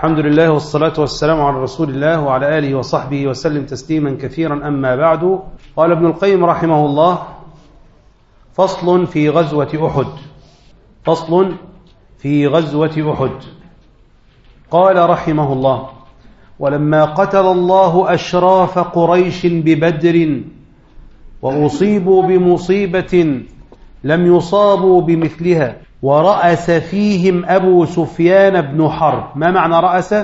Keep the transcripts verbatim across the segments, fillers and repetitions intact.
الحمد لله والصلاة والسلام على رسول الله وعلى آله وصحبه وسلم تسليما كثيرا. أما بعد، قال ابن القيم رحمه الله: فصل في غزوة أحد. فصل في غزوة أحد. قال رحمه الله: ولما قتل الله أشراف قريش ببدر وأصيبوا بمصيبة لم يصابوا بمثلها، ورأس فيهم أبو سفيان بن حرب. ما معنى رأس؟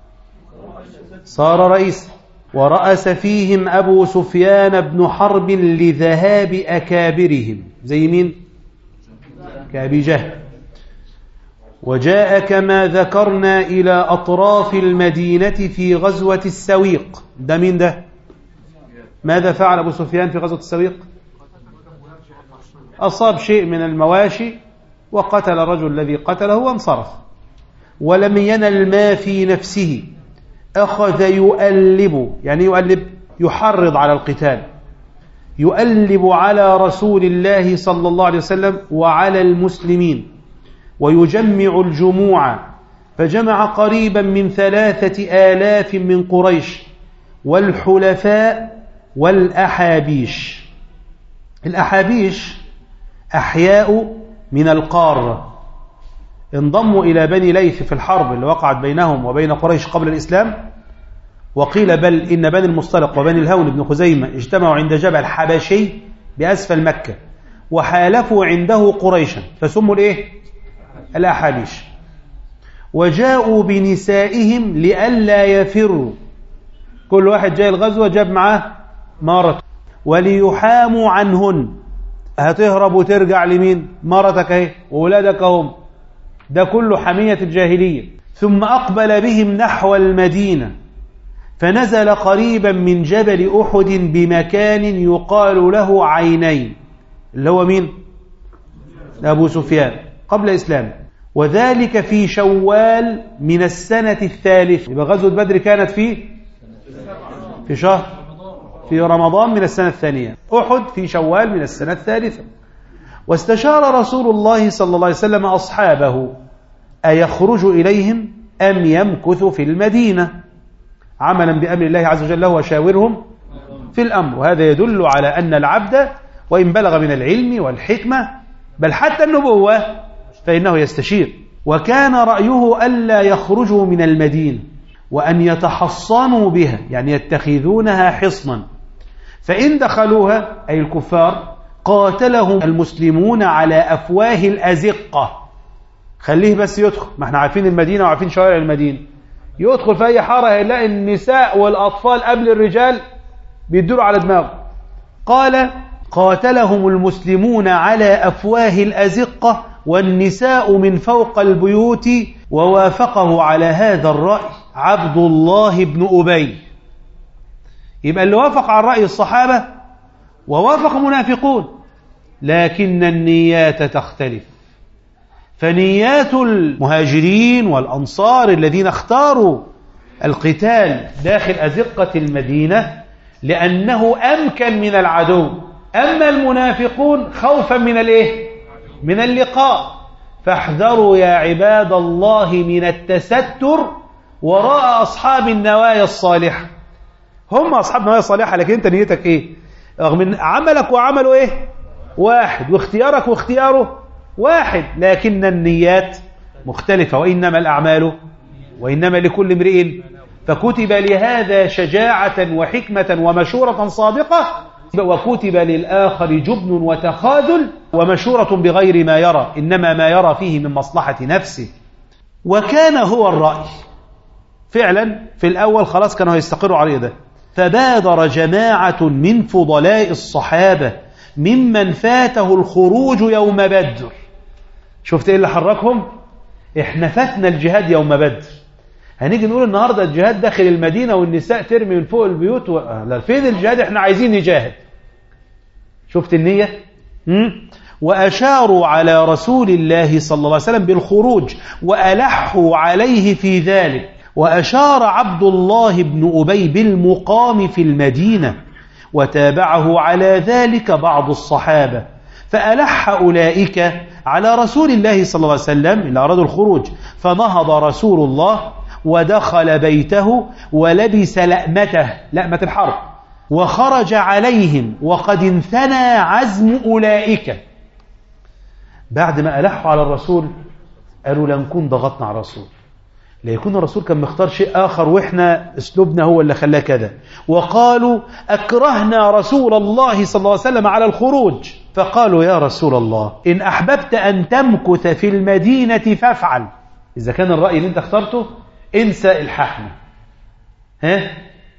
صار رئيس. ورأس فيهم أبو سفيان بن حرب لذهاب أكابرهم، زي مين؟ كأبي جهل. وجاء كما ذكرنا إلى أطراف المدينة في غزوة السويق. ده مين ده؟ ماذا فعل أبو سفيان في غزوة السويق؟ أصاب شيء من المواشي وقتل الرجل الذي قتله وانصرف، ولم ينل ما في نفسه، أخذ يؤلب. يعني يؤلب يحرض على القتال، يؤلب على رسول الله صلى الله عليه وسلم وعلى المسلمين، ويجمع الجموع. فجمع قريبا من ثلاثة آلاف من قريش والحلفاء والأحابيش. الأحابيش أحياء من القارة، انضموا إلى بني ليث في الحرب اللي وقعت بينهم وبين قريش قبل الإسلام. وقيل بل إن بني المصطلق وبني الهون بن خزيمة اجتمعوا عند جبل حبشي بأسفل مكة، وحالفوا عنده قريشا فسموا الإيه؟ الأحابيش. وجاءوا بنسائهم لئلا يفروا، كل واحد جاي الغزوة جاب معاه مرته، وليحاموا عنهن. هتهرب وترجع لمين؟ مرتك اهي وولادك هم. ده كله حمية الجاهلية. ثم أقبل بهم نحو المدينة، فنزل قريبا من جبل أحد بمكان يقال له عينين، اللي هو مين؟ أبو سفيان قبل إسلام. وذلك في شوال من السنة الثالثة. يبقى غزوة بدر كانت في في شهر في رمضان من السنة الثانية، أحد في شوال من السنة الثالثة. واستشار رسول الله صلى الله عليه وسلم أصحابه أيخرج إليهم أم يمكث في المدينة، عملا بأمر الله عز وجل وشاورهم في الأمر. وهذا يدل على أن العبد وإن بلغ من العلم والحكمة بل حتى النبوة فإنه يستشير. وكان رأيه ألا يخرجوا من المدينة وأن يتحصنوا بها، يعني يتخذونها حصنا، فإن دخلوها أي الكفار قاتلهم المسلمون على أفواه الأزقة. خليه بس يدخل، ما احنا عارفين المدينة وعارفين شوارع المدينة، يدخل في أي حارة هيلاقي النساء والأطفال قبل الرجال بيدوروا على دماغه. قال: قاتلهم المسلمون على أفواه الأزقة والنساء من فوق البيوت. ووافقه على هذا الرأي عبد الله بن أبي. يبقى اللي وافق على رأي الصحابة ووافق منافقون، لكن النيات تختلف. فنيات المهاجرين والأنصار الذين اختاروا القتال داخل أزقة المدينة لأنه أمكن من العدو، أما المنافقون خوفا من الإيه؟ من اللقاء. فاحذروا يا عباد الله من التستر وراء أصحاب النوايا الصالحة. هم أصحاب نوايا صالحة، لكن أنت نيتك إيه؟ رغم من عملك وعمله إيه؟ واحد، واختيارك واختياره واحد، لكن النيات مختلفة. وإنما الأعمال وإنما لكل امرئ. فكتب لهذا شجاعة وحكمة ومشورة صادقة، وكتب للآخر جبن وتخاذل ومشورة بغير ما يرى، إنما ما يرى فيه من مصلحة نفسه. وكان هو الرأي فعلا في الأول، خلاص كانوا يستقروا عليه ده. فبادر جماعة من فضلاء الصحابة ممن فاته الخروج يوم بدر. شفت إيه اللي حركهم؟ إحنا فاتنا الجهاد يوم بدر، هنيجي نقول النهاردة الجهاد داخل المدينة والنساء ترمي من فوق البيوت و... لا، فين الجهاد؟ إحنا عايزين نجاهد. شفت النية؟ م? وأشاروا على رسول الله صلى الله عليه وسلم بالخروج وألحوا عليه في ذلك. وأشار عبد الله بن أبي بالمقام في المدينة، وتابعه على ذلك بعض الصحابة، فألح أولئك على رسول الله صلى الله عليه وسلم اللي أرادوا الخروج. فنهض رسول الله ودخل بيته ولبس لأمته، لأمة الحرب، وخرج عليهم وقد انثنى عزم أولئك. بعد ما ألحوا على الرسول قالوا لنكون ضغطنا على الرسول، ليكون الرسول كان مختار شيء آخر وإحنا أسلوبنا هو اللي خلاه كذا. وقالوا أكرهنا رسول الله صلى الله عليه وسلم على الخروج، فقالوا يا رسول الله إن أحببت أن تمكث في المدينة فافعل، إذا كان الرأي اللي أنت اخترته انسى الححمة. ها؟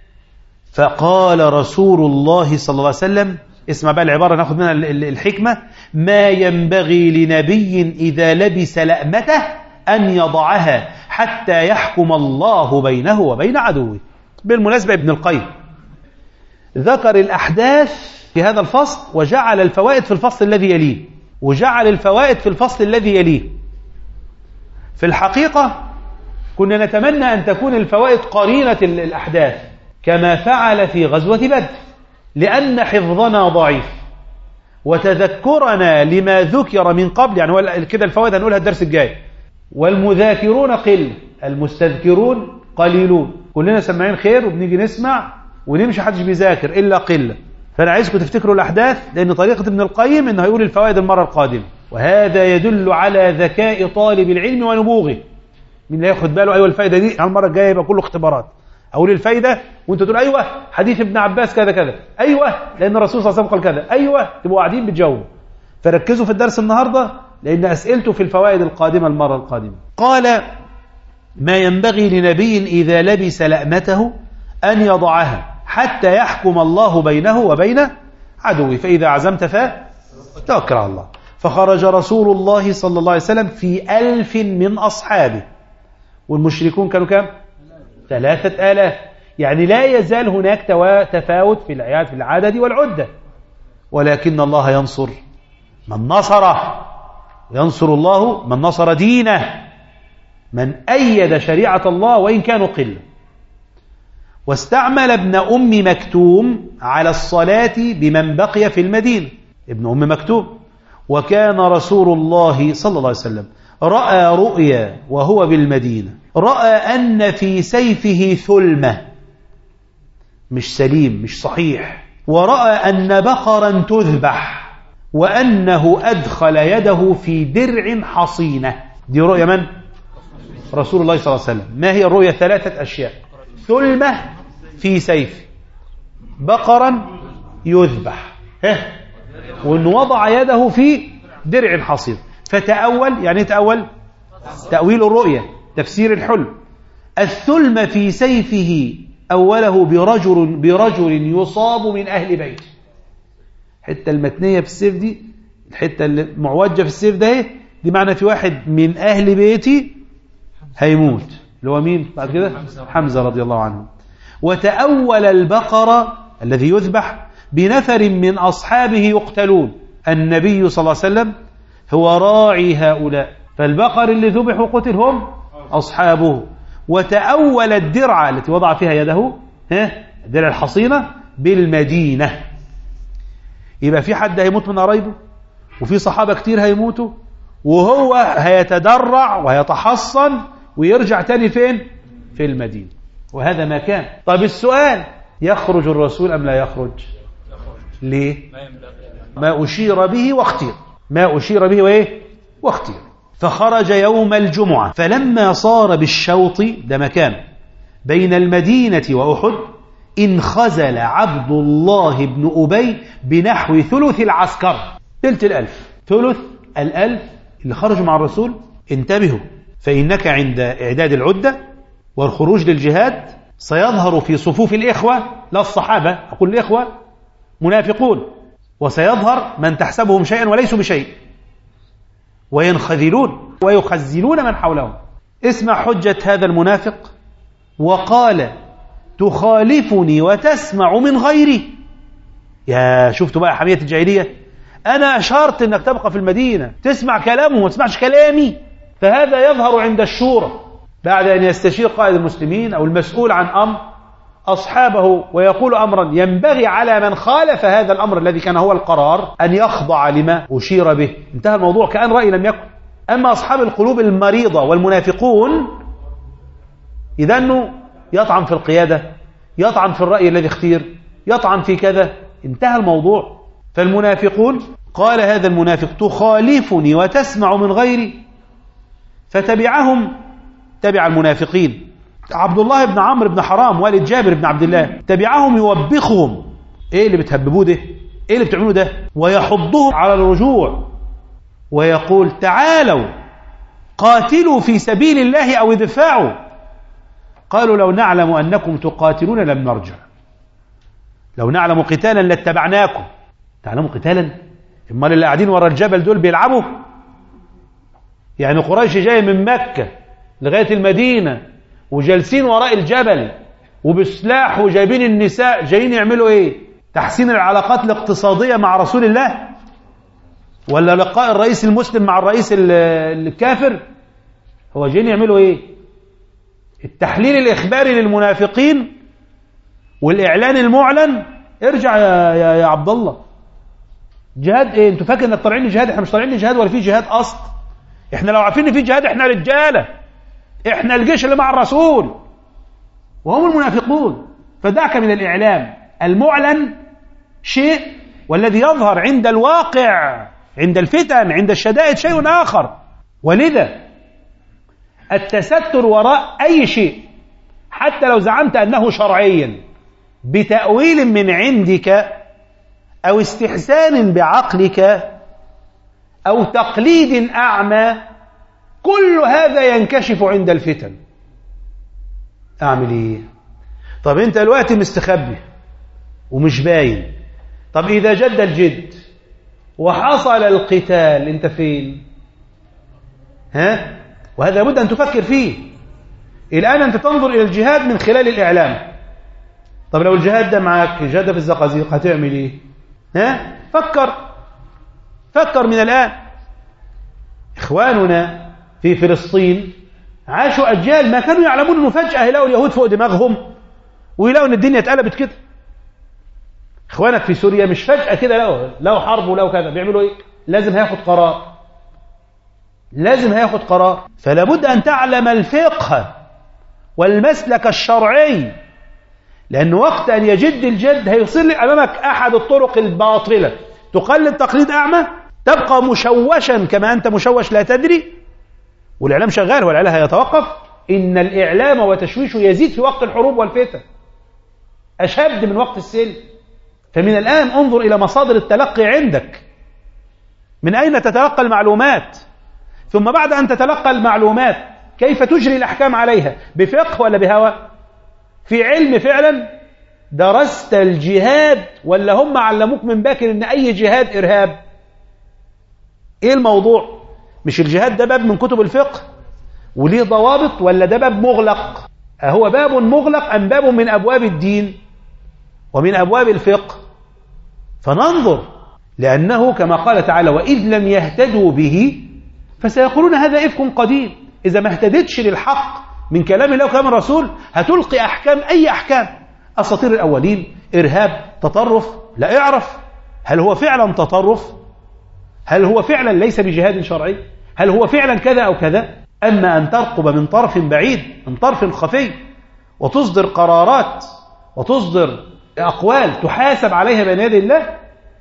فقال رسول الله صلى الله عليه وسلم، اسمع بقى العبارة ناخذ منها الحكمة، ما ينبغي لنبي إذا لبس لأمته أن يضعها حتى يحكم الله بينه وبين عدوه. بالمناسبة ابن القيم ذكر الأحداث في هذا الفصل وجعل الفوائد في الفصل الذي يليه، وجعل الفوائد في الفصل الذي يليه. في الحقيقة كنا نتمنى أن تكون الفوائد قرينة الأحداث كما فعل في غزوة بدر، لأن حفظنا ضعيف وتذكرنا لما ذكر من قبل، يعني هو كده الفوائد هنقولها الدرس الجاي. والمذاكرون قل، المستذكرون قليلون. كلنا سماعين خير وبنيجي نسمع ونمشي، حدش بيذاكر إلا قلة. فأنا عايزكم تفتكروا الأحداث، لأن طريقة ابن القيم إنه هيقول الفوائد المرة القادمة، وهذا يدل على ذكاء طالب العلم ونبوغه. من لا ياخد باله أيوة الفائدة دي على المرة الجاية يبقى كله اختبارات. أقول الفايدة وأنت تقول أيوة حديث ابن عباس كذا كذا، أيوة لأن الرسول صلى الله عليه وسلم قال كذا، أيوة تبقوا قاعدين بتجاوبوا. فركزوا في الدرس النهاردة لأن أسئلته في الفوائد القادمة المرة القادمة. قال ما ينبغي لنبي إذا لبس لأمته أن يضعها حتى يحكم الله بينه وبين عدوه، فإذا عزمت فتوكل على الله. فخرج رسول الله صلى الله عليه وسلم في ألف من أصحابه، والمشركون كانوا كم؟ ثلاثة آلاف. يعني لا يزال هناك تفاوت في الآيات في العدد والعدة، ولكن الله ينصر من نصره، وينصر الله من نصر دينه، من أيد شريعة الله وإن كانوا قلة. واستعمل ابن أم مكتوم على الصلاة بمن بقي في المدينة، ابن أم مكتوم. وكان رسول الله صلى الله عليه وسلم رأى رؤيا وهو بالمدينة، رأى أن في سيفه ثلمة، مش سليم مش صحيح، ورأى أن بقرا تذبح، وأنه أدخل يده في درع حصينة. دي رؤيا من؟ رسول الله صلى الله عليه وسلم. ما هي الرؤيا؟ ثلاثة أشياء: ثلمة في سيف، بقرا يذبح، وأن وضع يده في درع حصين. فتأول، يعني تأول تأويل الرؤيا، تفسير الحلم. الثلم في سيفه أوله برجل, برجل يصاب من أهل بيته. الحتة المتنية في السيف دي، الحتة المعوجة في السيف ده، دي معنى في واحد من أهل بيتي هيموت، اللي هو مين بعد كده؟ حمزة رضي الله عنه. وتأول البقر الذي يذبح بنفر من أصحابه يقتلون، النبي صلى الله عليه وسلم هو راعي هؤلاء، فالبقر اللي ذبح وقتل هم أصحابه. وتأول الدرع التي وضع فيها يده، ها الدرع الحصينة، بالمدينة. يبقى في حد هيموت من قرايبه، وفي صحابة كتير هيموتوا، وهو هيتدرع وهيتحصن ويرجع تاني فين؟ في المدينة. وهذا ما كان. طيب السؤال، يخرج الرسول أم لا يخرج؟ ليه؟ ما أشير به واختير، ما أشير به وإيه؟ واختير. فخرج يوم الجمعة، فلما صار بالشوط، ده مكان بين المدينة وأحد، انخزل عبد الله بن أبي بنحو ثلث العسكر، ثلث الألف، ثلث الألف اللي خرجوا مع الرسول. انتبهوا، فإنك عند إعداد العدة والخروج للجهاد سيظهر في صفوف الإخوة، لا الصحابة، أقول الإخوة، منافقون، وسيظهر من تحسبهم شيئا وليسوا بشيء، وينخذلون ويخزلون من حولهم. اسمع حجة هذا المنافق، وقال تخالفني وتسمع من غيري. يا شفتوا بقى حمية الجاهلية، أنا أشرت أنك تبقى في المدينة تسمع كلامه وما تسمعش كلامي. فهذا يظهر عند الشورى بعد أن يستشير قائد المسلمين أو المسؤول عن أمر أصحابه ويقول أمرا ينبغي على من خالف هذا الأمر الذي كان هو القرار أن يخضع لما أشير به. انتهى الموضوع كأن رأي لم يكن. أما أصحاب القلوب المريضة والمنافقون إذا أنه يطعن في القيادة، يطعن في الرأي الذي اختير، يطعن في كذا، انتهى الموضوع. فالمنافقون قال هذا المنافق تخالفني وتسمع من غيري، فتبعهم تبع المنافقين عبد الله بن عمرو بن حرام والد جابر بن عبد الله، تبعهم يوبخهم، ايه اللي بتهببوه ده، ايه اللي بتعملوه ده، ويحضهم على الرجوع ويقول تعالوا قاتلوا في سبيل الله أو ادفعوا. قالوا لو نعلم أنكم تقاتلون لم نرجع، لو نعلم قتالا لاتبعناكم. تعلموا قتالا؟ امال اللي قاعدين ورا الجبل دول بيلعبوا؟ يعني قريش جايه من مكة لغاية المدينة وجالسين وراء الجبل وبسلاح وجايبين النساء، جايين يعملوا ايه؟ تحسين العلاقات الاقتصادية مع رسول الله، ولا لقاء الرئيس المسلم مع الرئيس الكافر؟ هو جايين يعملوا ايه؟ التحليل الإخباري للمنافقين والإعلان المعلن. ارجع يا, يا, يا عبد الله، جهاد ايه؟ انتوا فاكر انك طالعين لجهاد؟ احنا مش طالعين لجهاد ولا في جهاد اصلا. احنا لو عارفين ان في جهاد احنا رجاله، احنا الجيش اللي مع الرسول، وهم المنافقون. فدعك من الإعلام المعلن شيء، والذي يظهر عند الواقع عند الفتن عند الشدائد شيء آخر. ولذا التستر وراء أي شيء حتى لو زعمت أنه شرعيا بتأويل من عندك أو استحسان بعقلك أو تقليد أعمى، كل هذا ينكشف عند الفتن. أعمل إيه؟ طب أنت دلوقتي مستخبي ومش باين، طب إذا جد الجد وحصل القتال أنت فين؟ ها؟ وهذا لابد أن تفكر فيه. الآن أنت تنظر إلى الجهاد من خلال الإعلام. طب لو الجهاد ده معاك، الجهاد ده في الزقازيق، هتعمل إيه؟ ها؟ فكر فكر من الآن. إخواننا في فلسطين عاشوا أجيال ما كانوا يعلمون أنه فجأة يلاقوا اليهود فوق دماغهم ويلاقوا أن الدنيا اتقلبت كده. إخوانك في سوريا مش فجأة كده لو لو حرب ولو كذا، بيعملوا إيه؟ لازم هياخد قرار، لازم هياخد قرار. فلا بد أن تعلم الفقه والمسلك الشرعي، لأن وقت أن يجد الجد هيصير لك أمامك أحد الطرق الباطلة، تقلد تقليد أعمى، تبقى مشوشا كما أنت مشوش لا تدري، والإعلام شغال والإعلام هيتوقف. إن الإعلام وتشويشه يزيد في وقت الحروب والفتن أشد من وقت السلم. فمن الآن انظر إلى مصادر التلقي عندك، من أين تتلقى المعلومات، ثم بعد أن تتلقى المعلومات كيف تجري الأحكام عليها، بفقه ولا بهوى؟ في علم فعلا؟ درست الجهاد ولا هم علموك من باكر إن أي جهاد إرهاب؟ إيه الموضوع؟ مش الجهاد ده باب من كتب الفقه وليه ضوابط، ولا ده باب مغلق؟ أهو باب مغلق أم باب من أبواب الدين ومن أبواب الفقه؟ فننظر، لأنه كما قال تعالى وإذ لم يهتدوا به فسيقولون هذا إفك قديم. إذا ما اهتدتش للحق من كلام الله وكلام الرسول هتلقي أحكام، أي أحكام، أساطير الأولين، إرهاب، تطرف. لا، اعرف هل هو فعلا تطرف؟ هل هو فعلا ليس بجهاد شرعي؟ هل هو فعلا كذا أو كذا؟ أما أن ترقب من طرف بعيد، من طرف خفي، وتصدر قرارات وتصدر أقوال تحاسب عليها بين يدي الله،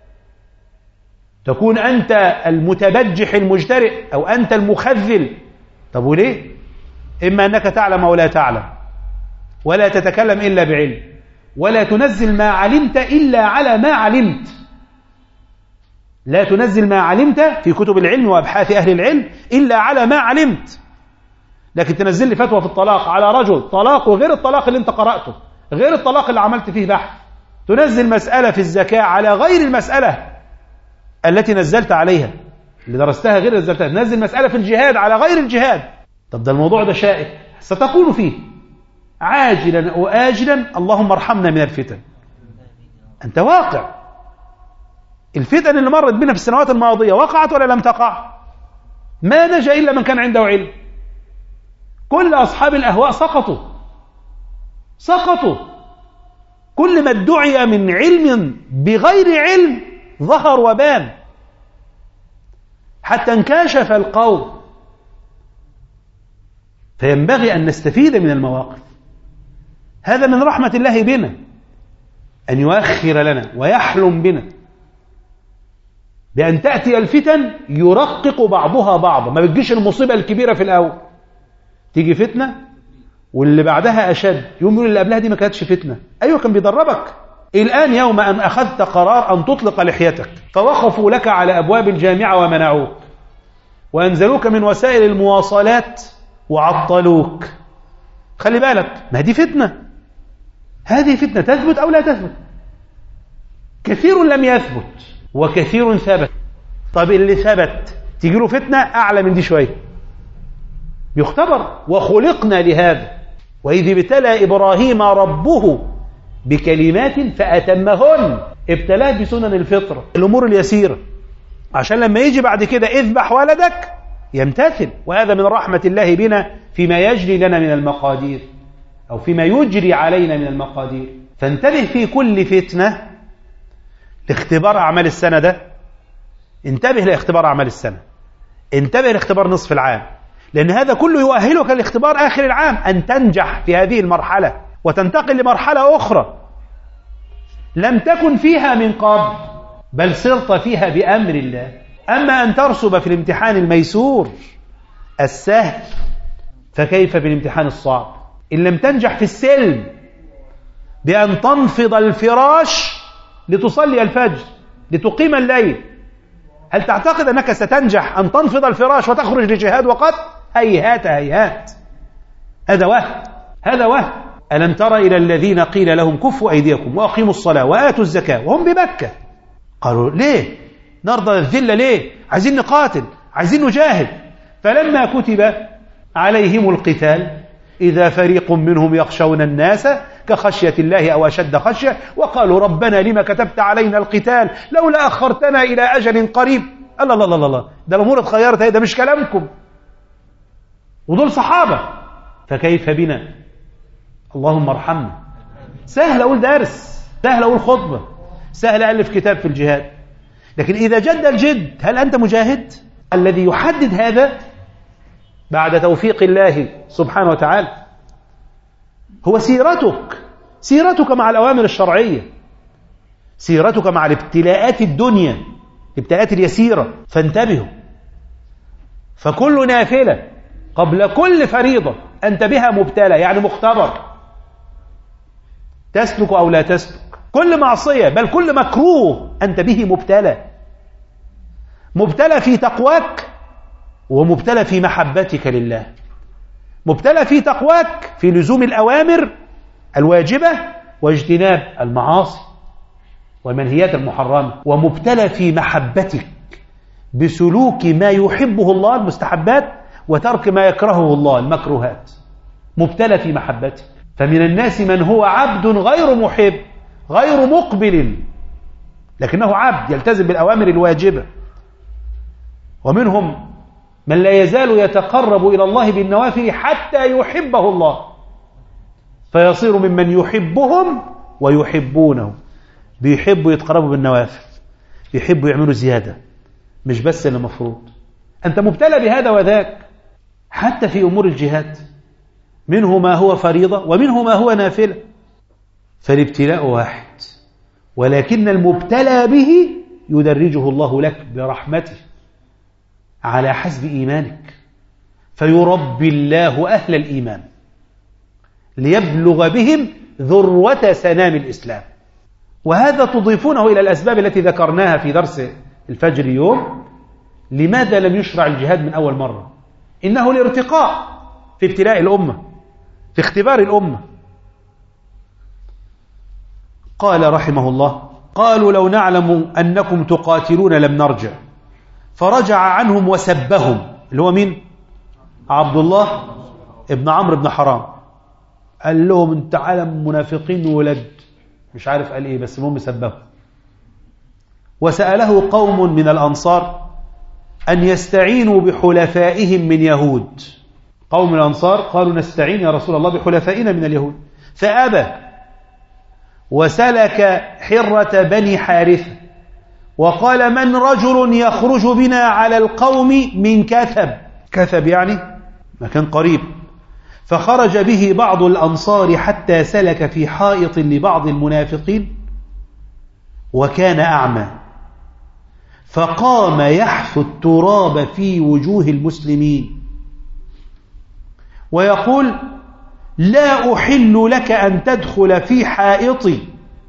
تكون أنت المتبجح المجترئ أو أنت المخذل. طب وليه؟ إما أنك تعلم أو لا تعلم، ولا تتكلم إلا بعلم، ولا تنزل ما علمت إلا على ما علمت. لا تنزل ما علمت في كتب العلم وأبحاث أهل العلم إلا على ما علمت. لكن تنزل لي فتوى في الطلاق على رجل طلاق وغير الطلاق اللي انت قرأته، غير الطلاق اللي عملت فيه بحث. تنزل مسألة في الزكاة على غير المسألة التي نزلت عليها، اللي درستها غير نزلتها. تنزل مسألة في الجهاد على غير الجهاد. طب ده الموضوع ده شائك، ستكون فيه عاجلا وآجلا. اللهم ارحمنا من الفتن. أنت واقع. الفتن اللي مرت بنا في السنوات الماضية وقعت ولا لم تقع؟ ما نجا إلا من كان عنده علم. كل أصحاب الأهواء سقطوا سقطوا. كل ما ادعي من علم بغير علم ظهر وبان، حتى انكشف القول. فينبغي أن نستفيد من المواقف. هذا من رحمة الله بنا أن يؤخر لنا ويحلم بنا بأن تأتي الفتن يرقق بعضها بعضا، ما بتجيش المصيبة الكبيرة في الأول، تيجي فتنة واللي بعدها أشد، يوم يقول اللي قبلها دي ما كانتش فتنة. أيوة كان بيدربك. الآن يوم أن أخذت قرار أن تطلق لحيتك فوقفوا لك على أبواب الجامعة ومنعوك وأنزلوك من وسائل المواصلات وعطلوك، خلي بالك، ما دي فتنة، هذه فتنة تثبت أو لا تثبت. كثير لم يثبت وكثير ثبت. طب اللي ثبت تيجي له فتنة أعلى من دي شوية، يختبر. وخلقنا لهذا. وإذ ابتلى إبراهيم ربه بكلمات فأتمهن، ابتلاه بسنن الفطرة، الأمور اليسيرة، عشان لما يجي بعد كده اذبح ولدك يمتثل. وهذا من رحمة الله بنا فيما يجري لنا من المقادير أو فيما يجري علينا من المقادير. فانتبه في كل فتنة لاختبار أعمال السنة ده، انتبه لاختبار أعمال السنة، انتبه لاختبار نصف العام، لأن هذا كله يؤهلك لاختبار آخر العام، أن تنجح في هذه المرحلة وتنتقل لمرحلة أخرى لم تكن فيها من قبل، بل صرت فيها بأمر الله. أما أن ترسب في الامتحان الميسور السهل فكيف في الامتحان الصعب؟ إن لم تنجح في السلم بأن تنفض الفراش لتصلي الفجر لتقيم الليل، هل تعتقد أنك ستنجح أن تنفض الفراش وتخرج لجهاد وقت؟ هيهات هيهات، هذا وهم، هذا وهم. ألم تر إلى الذين قيل لهم كفوا أيديكم وأقيموا الصلاة وآتوا الزكاة وهم بمكة؟ قالوا ليه نرضى الذلة؟ ليه عايزين نقاتل، عايزين نجاهد. فلما كتب عليهم القتال إذا فريق منهم يخشون الناس كخشية الله أو أشد خشية وقالوا ربنا لما كتبت علينا القتال لولا أخرتنا إلى أجل قريب. الله الله الله الله، ده الأمور اتغيرت، ده مش كلامكم، ودول صحابة، فكيف بنا؟ اللهم ارحمنا. سهل أقول درس، سهل أقول خطبة، سهل ألف كتاب في الجهاد، لكن إذا جد الجد هل أنت مجاهد؟ الذي يحدد هذا بعد توفيق الله سبحانه وتعالى هو سيرتك، سيرتك مع الأوامر الشرعية، سيرتك مع الابتلاءات الدنيا، الابتلاءات اليسيرة. فانتبهوا، فكل نافلة قبل كل فريضة أنت بها مبتلى، يعني مختبر، تسلك أو لا تسلك. كل معصية بل كل مكروه أنت به مبتلى، مبتلى في تقواك ومبتلى في محبتك لله، مبتلى في تقواك في لزوم الأوامر الواجبة واجتناب المعاصي والمنهيات المحرمة، ومبتلى في محبتك بسلوك ما يحبه الله المستحبات وترك ما يكرهه الله المكروهات، مبتلى في محبتك. فمن الناس من هو عبد غير محب غير مقبل لكنه عبد يلتزم بالأوامر الواجبة، ومنهم من لا يزال يتقرب إلى الله بالنوافل حتى يحبه الله فيصير ممن يحبهم ويحبونه، بيحبوا يتقربوا بالنوافل، بيحبوا يعملوا زيادة، مش بس اللي مفروض. أنت مبتلى بهذا وذاك حتى في أمور الجهاد، منه ما هو فريضة ومنه ما هو نافلة، فالابتلاء واحد، ولكن المبتلى به يدرجه الله لك برحمته على حسب إيمانك، فيربي الله أهل الإيمان ليبلغ بهم ذروة سنام الإسلام. وهذا تضيفونه إلى الأسباب التي ذكرناها في درس الفجر اليوم. لماذا لم يشرع الجهاد من أول مرة؟ إنه الارتقاء في ابتلاء الأمة، في اختبار الأمة. قال رحمه الله: قالوا لو نعلم أنكم تقاتلون لم نرجع، فرجع عنهم وسبهم، اللي هو مين؟ عبد الله ابن عمرو بن حرام. قال لهم انت عالم منافقين ولد مش عارف قال ايه، بس المهم سبهم. وسأله قوم من الأنصار أن يستعينوا بحلفائهم من يهود. قوم من الأنصار قالوا نستعين يا رسول الله بحلفائنا من اليهود، فأبى وسلك حرة بني حارثة وقال من رجل يخرج بنا على القوم من كثب، كثب يعني مكان قريب، فخرج به بعض الأنصار حتى سلك في حائط لبعض المنافقين وكان أعمى، فقام يحث التراب في وجوه المسلمين ويقول: لا أحل لك أن تدخل في حائطي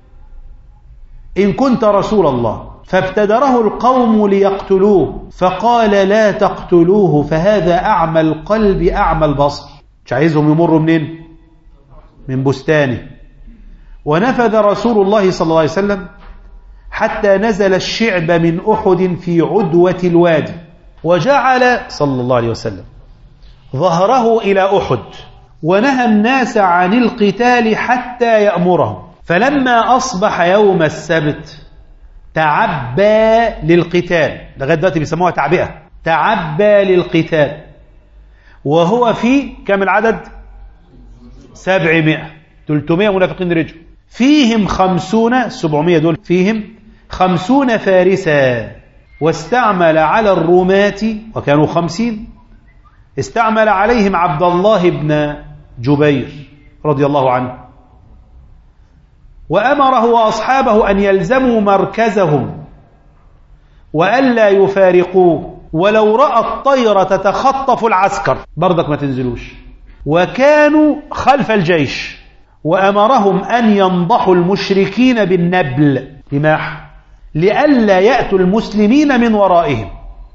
إن كنت رسول الله. فابتدره القوم ليقتلوه، فقال: لا تقتلوه، فهذا أعمى القلب أعمى البصر. مش عايزهم يمروا منين؟ من بستانه. ونفذ رسول الله صلى الله عليه وسلم حتى نزل الشعب من أحد في عدوة الوادي، وجعل صلى الله عليه وسلم ظهره إلى أحد، ونهى الناس عن القتال حتى يأمرهم. فلما أصبح يوم السبت تعبى للقتال، لغاية دلوقتي بيسموها تعبئة، تعبى للقتال، وهو في كم العدد؟ سبعمائة، ثلاثمائة منافقين رجعوا، فيهم خمسون، سبعمائة دول فيهم خمسون فارسا. واستعمل على الرومات، وكانوا خمسين، استعمل عليهم عبد الله بن جبير رضي الله عنه، وأمره وأصحابه أن يلزموا مركزهم وألا يفارقوه، ولو رأى الطير تتخطف العسكر برضك ما تنزلوش، وكانوا خلف الجيش. وأمرهم أن ينضحوا المشركين بالنبل، رماح، لئلا يأتوا المسلمين من ورائهم.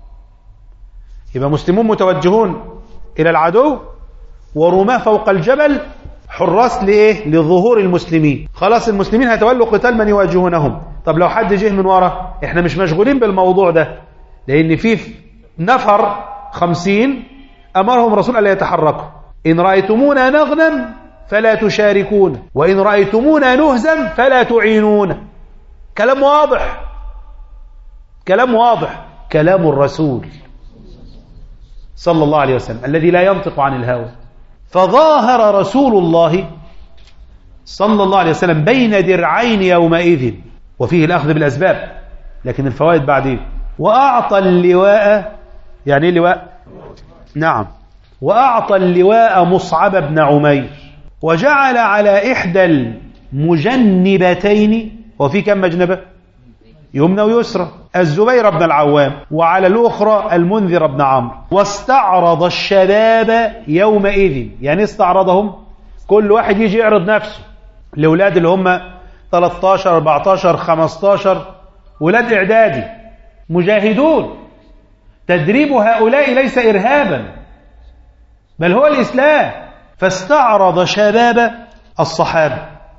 يبقى مسلمون متوجهون إلى العدو، ورماه فوق الجبل حراس لإيه؟ لظهور المسلمين. خلاص المسلمين هيتولوا قتال من يواجهونهم. طب لو حد جه من ورا، احنا مش مشغولين بالموضوع ده، لأن في نفر خمسين أمرهم رسول الله يتحركوا: إن رأيتمونا نغنم فلا تشاركون، وإن رأيتمونا نهزم فلا تعينون. كلام واضح، كلام واضح، كلام الرسول صلى الله عليه وسلم الذي لا ينطق عن الهوى. فظاهر رسول الله صلى الله عليه وسلم بين درعين يومئذ، وفيه الأخذ بالأسباب، لكن الفوائد بعدين. وأعطى اللواء، يعني اللواء؟ نعم. وأعطى اللواء مصعب بن عمير، وجعل على إحدى المجنبتين، وفي كم مجنبة؟ يمنى ويسرى، الزبير بن العوام، وعلى الأخرى المنذر بن عمرو. واستعرض الشباب يومئذ، يعني استعرضهم، كل واحد يجي يعرض نفسه. الأولاد اللي هم ثلاثة عشر أربعة عشر خمسة عشر ولاد إعدادي مجاهدون، تدريب هؤلاء ليس إرهابا بل هو الإسلام. فاستعرض شباب الصحابة،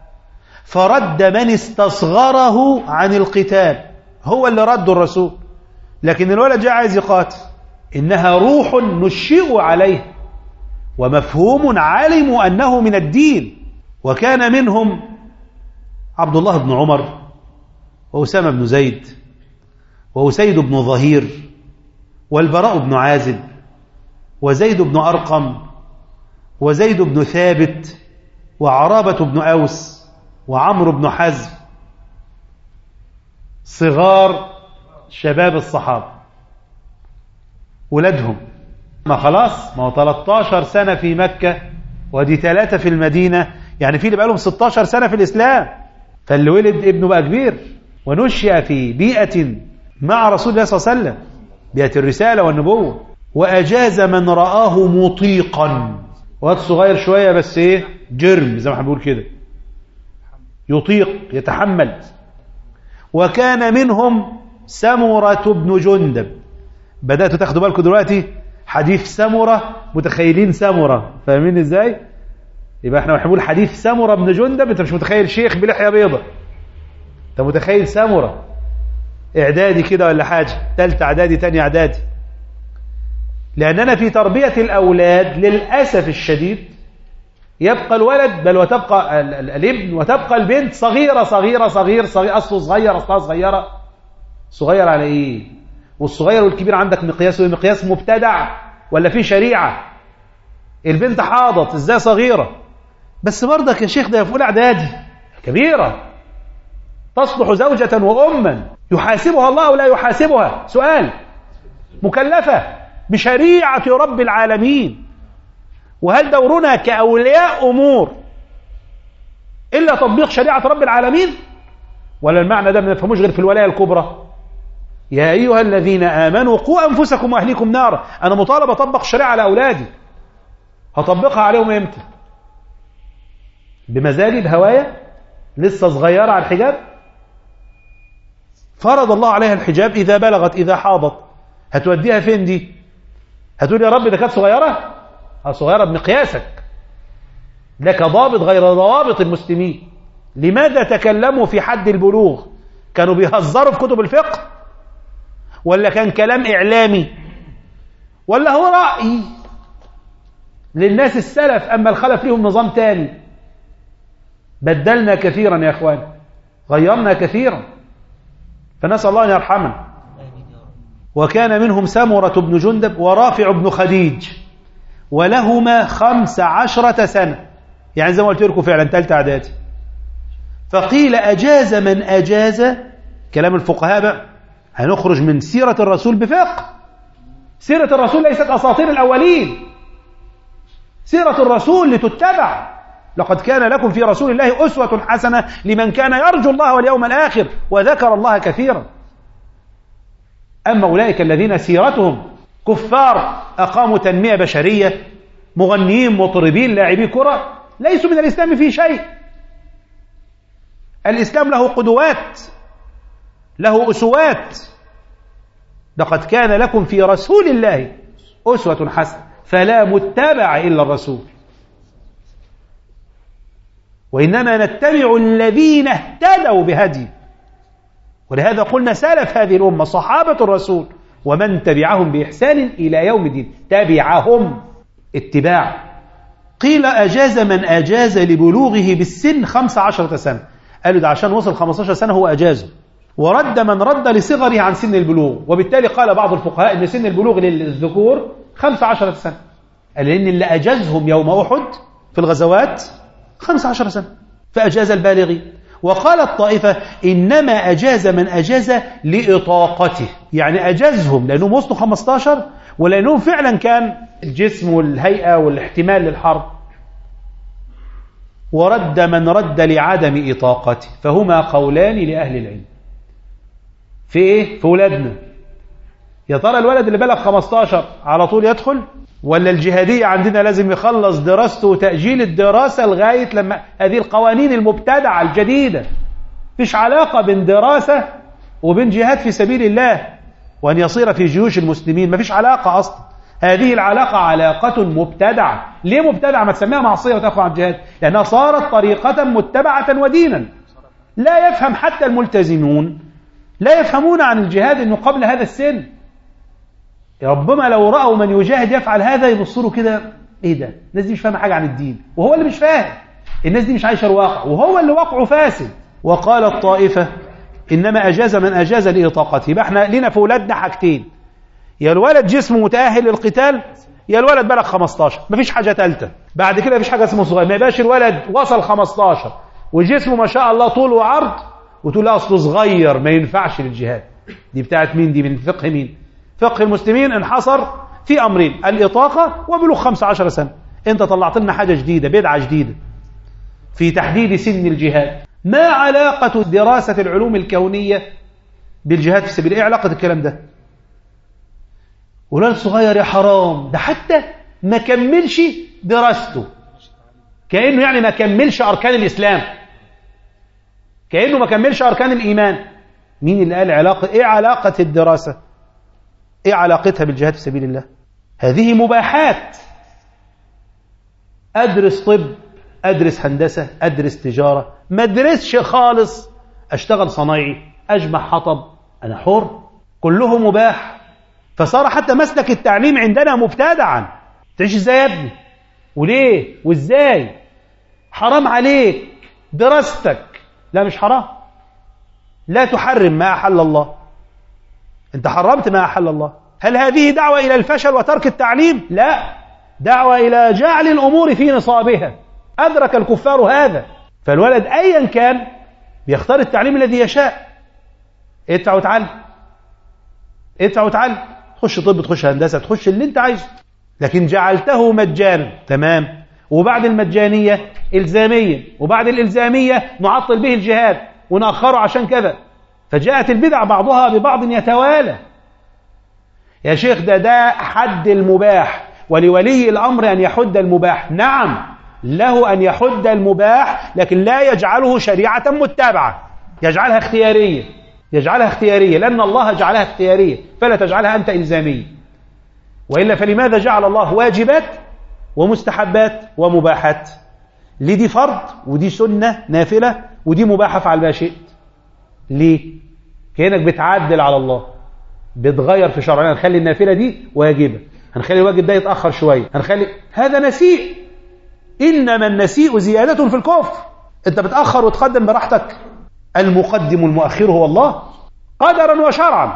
فرد من استصغره عن القتال، هو اللي رد الرسول، لكن الولد جاء عايز يقاتل. إنها روح نشئ عليه، ومفهوم علموا أنه من الدين. وكان منهم عبد الله بن عمر، وأسامة بن زيد، وأسيد بن ظهير، والبراء بن عازب، وزيد بن أرقم، وزيد بن ثابت، وعرابة بن أوس، وعمرو بن حزم، صغار شباب الصحابة ولدهم. ما خلاص، ما هو ثلاثة عشر سنة في مكة، ودي ثلاثة في المدينة، يعني في اللي بقى لهم ستة عشر سنة في الإسلام. فاللي ولد ابنه بقى كبير، ونشأ في بيئة مع رسول الله صلى الله عليه وسلم، بيئة الرسالة والنبوة. وأجاز من رآه مطيقا، وقت صغير شوية بس ايه، جرم زي ما احنا بنقول كده، يطيق يتحمل. وكان منهم سمرة بن جندب. بدأتوا تاخدوا بالكم دلوقتي حديث سمرة، متخيلين سمرة، فاهمين ازاي؟ يبقى احنا بنقول حديث سمرة بن جندب، انت مش متخيل شيخ بلحية بيضة، انت متخيل سمرة اعدادي كده ولا حاجة، تالتة اعدادي تاني اعدادي. لأننا في تربية الأولاد للأسف الشديد يبقى الولد بل وتبقى الابن وتبقى البنت صغيرة صغيرة صغير صغير، أصله صغير أصلها صغيرة. صغير على إيه؟ والصغير والكبير عندك مقياسه مقياس مبتدع ولا في شريعة؟ البنت حاضت ازاي صغيرة؟ بس برضك يا شيخ ده في أولى إعدادي، كبيرة تصلح زوجة وأما، يحاسبها الله أو لا يحاسبها؟ سؤال. مكلفة بشريعة رب العالمين، وهل دورنا كأولياء أمور إلا تطبيق شريعة رب العالمين؟ ولا المعنى ده ما نفهموش غير في الولاية الكبرى؟ يا أيها الذين آمنوا قوا أنفسكم وأهليكم نارا. أنا مطالب أطبق الشريعة على أولادي، هطبقها عليهم إمتى؟ بمزاجي بهوايا لسه صغيرة على الحجاب؟ فرض الله عليها الحجاب إذا بلغت إذا حاضت، هتوديها فين دي؟ هتقول يا رب ده كانت صغيرة؟ صغيرة بمقياسك، لك ضابط غير ضوابط المسلمين. لماذا تكلموا في حد البلوغ؟ كانوا بيهزروا في كتب الفقه؟ ولا كان كلام إعلامي؟ ولا هو رأي للناس السلف أما الخلف لهم نظام تاني؟ بدلنا كثيرا يا أخوان، غيرنا كثيرا، فنسأل الله أن يرحمنا. وكان منهم سمرة بن جندب ورافع بن خديج، ولهما خمس عشرة سنة، يعني زي ما قلت لكم فعلا ثالثة إعدادي. فقيل أجاز من أجاز، كلام الفقهاء بقى، هنخرج من سيرة الرسول بفقه. سيرة الرسول ليست أساطير الأولين، سيرة الرسول لتتبع. لقد كان لكم في رسول الله أسوة حسنة لمن كان يرجو الله واليوم الآخر وذكر الله كثيرا. أما أولئك الذين سيرتهم كفار أقاموا تنمية بشرية، مغنيين مطربين لاعبي كرة، ليسوا من الإسلام في شيء. الإسلام له قدوات، له أسوات. لقد كان لكم في رسول الله أسوة حسنة، فلا متبع إلا الرسول، وإنما نتبع الذين اهتدوا بهدي. ولهذا قلنا سلف هذه الأمة صحابة الرسول ومن تبعهم بإحسان إلى يوم الدين، تبعهم اتباع. قيل أجاز من أجاز لبلوغه بالسن خمس عشرة سنة، قالوا ده عشان وصل خمسة عشر سنة هو أجازه. ورد من رد لصغره عن سن البلوغ، وبالتالي قال بعض الفقهاء أن سن البلوغ للذكور خمس عشرة سنة، قال لأن اللي أجازهم يوم أحد في الغزوات خمس عشرة سنة، فأجاز البالغين. وقال الطائفة إنما أجاز من أجاز لإطاقته، يعني أجازهم لأنهم وصلوا خمسة عشر ولأنهم فعلا كان الجسم والهيئة والاحتمال للحرب. ورد من رد لعدم إطاقته، فهما قولان لأهل العلم. في إيه؟ في ولادنا، يا ترى الولد اللي بلغ خمسة عشر على طول يدخل، ولا الجهادية عندنا لازم يخلص دراسته وتأجيل الدراسة لغاية لما هذه القوانين المبتدعة الجديدة؟ فيش علاقة بين دراسة وبين جهاد في سبيل الله وأن يصير في جيوش المسلمين، ما فيش علاقة أصلا. هذه العلاقة علاقة مبتدعة. ليه مبتدعة؟ ما تسميها معصية وتأخذ عن الجهاد، لأنها صارت طريقة متبعة ودينا. لا يفهم حتى الملتزمون، لا يفهمون عن الجهاد أنه قبل هذا السن. ربما لو رأوا من يجاهد يفعل هذا يبصروا كده، ايه ده؟ الناس دي مش فاهمة حاجة عن الدين، وهو اللي مش فاهم. الناس دي مش عايشة الواقع، وهو اللي واقعه فاسد. وقال الطائفة إنما أجاز من أجاز لإطاقته. يبقى احنا لنا في ولادنا حاجتين، يا الولد جسمه متأهل للقتال، يا الولد بلغ خمسة عشر. مفيش حاجة ثالثة بعد كده، مفيش حاجة اسمه صغير. ما يبقاش الولد وصل خمسة عشر وجسمه ما شاء الله طول وعرض وتقول لا أصله صغير ما ينفعش للجهاد. دي بتاعت مين؟ دي من فقه مين؟ فقه المسلمين انحصر في أمرين، الإطاقة وبلوغ خمسة عشر سنة. أنت طلعت لنا حاجة جديدة، بدعة جديدة في تحديد سن الجهاد. ما علاقة دراسة العلوم الكونية بالجهاد في سبيل؟ إيه علاقة الكلام ده؟ ولاد صغير يا حرام، ده حتى ما كملش دراسته، كأنه يعني ما كملش أركان الإسلام، كأنه ما كملش أركان الإيمان. مين اللي قال علاقة؟ إيه علاقة الدراسة؟ إيه علاقتها بالجهاد في سبيل الله؟ هذه مباحات. أدرس طب، أدرس هندسة، أدرس تجارة، ما أدرسش خالص، أشتغل صنايعي، أجمع حطب، أنا حر، كله مباح. فصار حتى مسلك التعليم عندنا مبتدعا. تعيش إزاي يا ابني؟ وليه؟ وإزاي؟ حرام عليك دراستك. لا مش حرام، لا تحرم ما أحل الله، أنت حرمت ما أحل الله. هل هذه دعوة إلى الفشل وترك التعليم؟ لا، دعوة إلى جعل الأمور في نصابها. أدرك الكفار هذا. فالولد أيا كان بيختار التعليم الذي يشاء. ادفع وتعلم، ادفع وتعلم، تخش طب، تخش هندسة، تخش اللي انت عايزه. لكن جعلته مجانا تمام، وبعد المجانية إلزامية، وبعد الإلزامية نعطل به الجهاد ونأخره عشان كذا، فجاءت البدع بعضها ببعض يتوالى. يا شيخ ده ده حد المباح، ولولي الأمر أن يحد المباح. نعم له أن يحد المباح، لكن لا يجعله شريعة متبعة، يجعلها اختيارية، يجعلها اختيارية لأن الله جعلها اختيارية، فلا تجعلها أنت إلزامية. وإلا فلماذا جعل الله واجبات ومستحبات ومباحات؟ ليه دي فرض ودي سنة نافلة ودي مباحة فعل ما شئت؟ ليه؟ كأنك بتعدل على الله، بتغير في شرعنا، هنخلي النافلة دي واجبة، هنخلي الواجب ده يتأخر شوية، هنخلي هذا نسيء. إنما النسيء زيادة في الكفر. أنت بتأخر وتقدم براحتك، المقدم المؤخر هو الله قدرا وشرعا.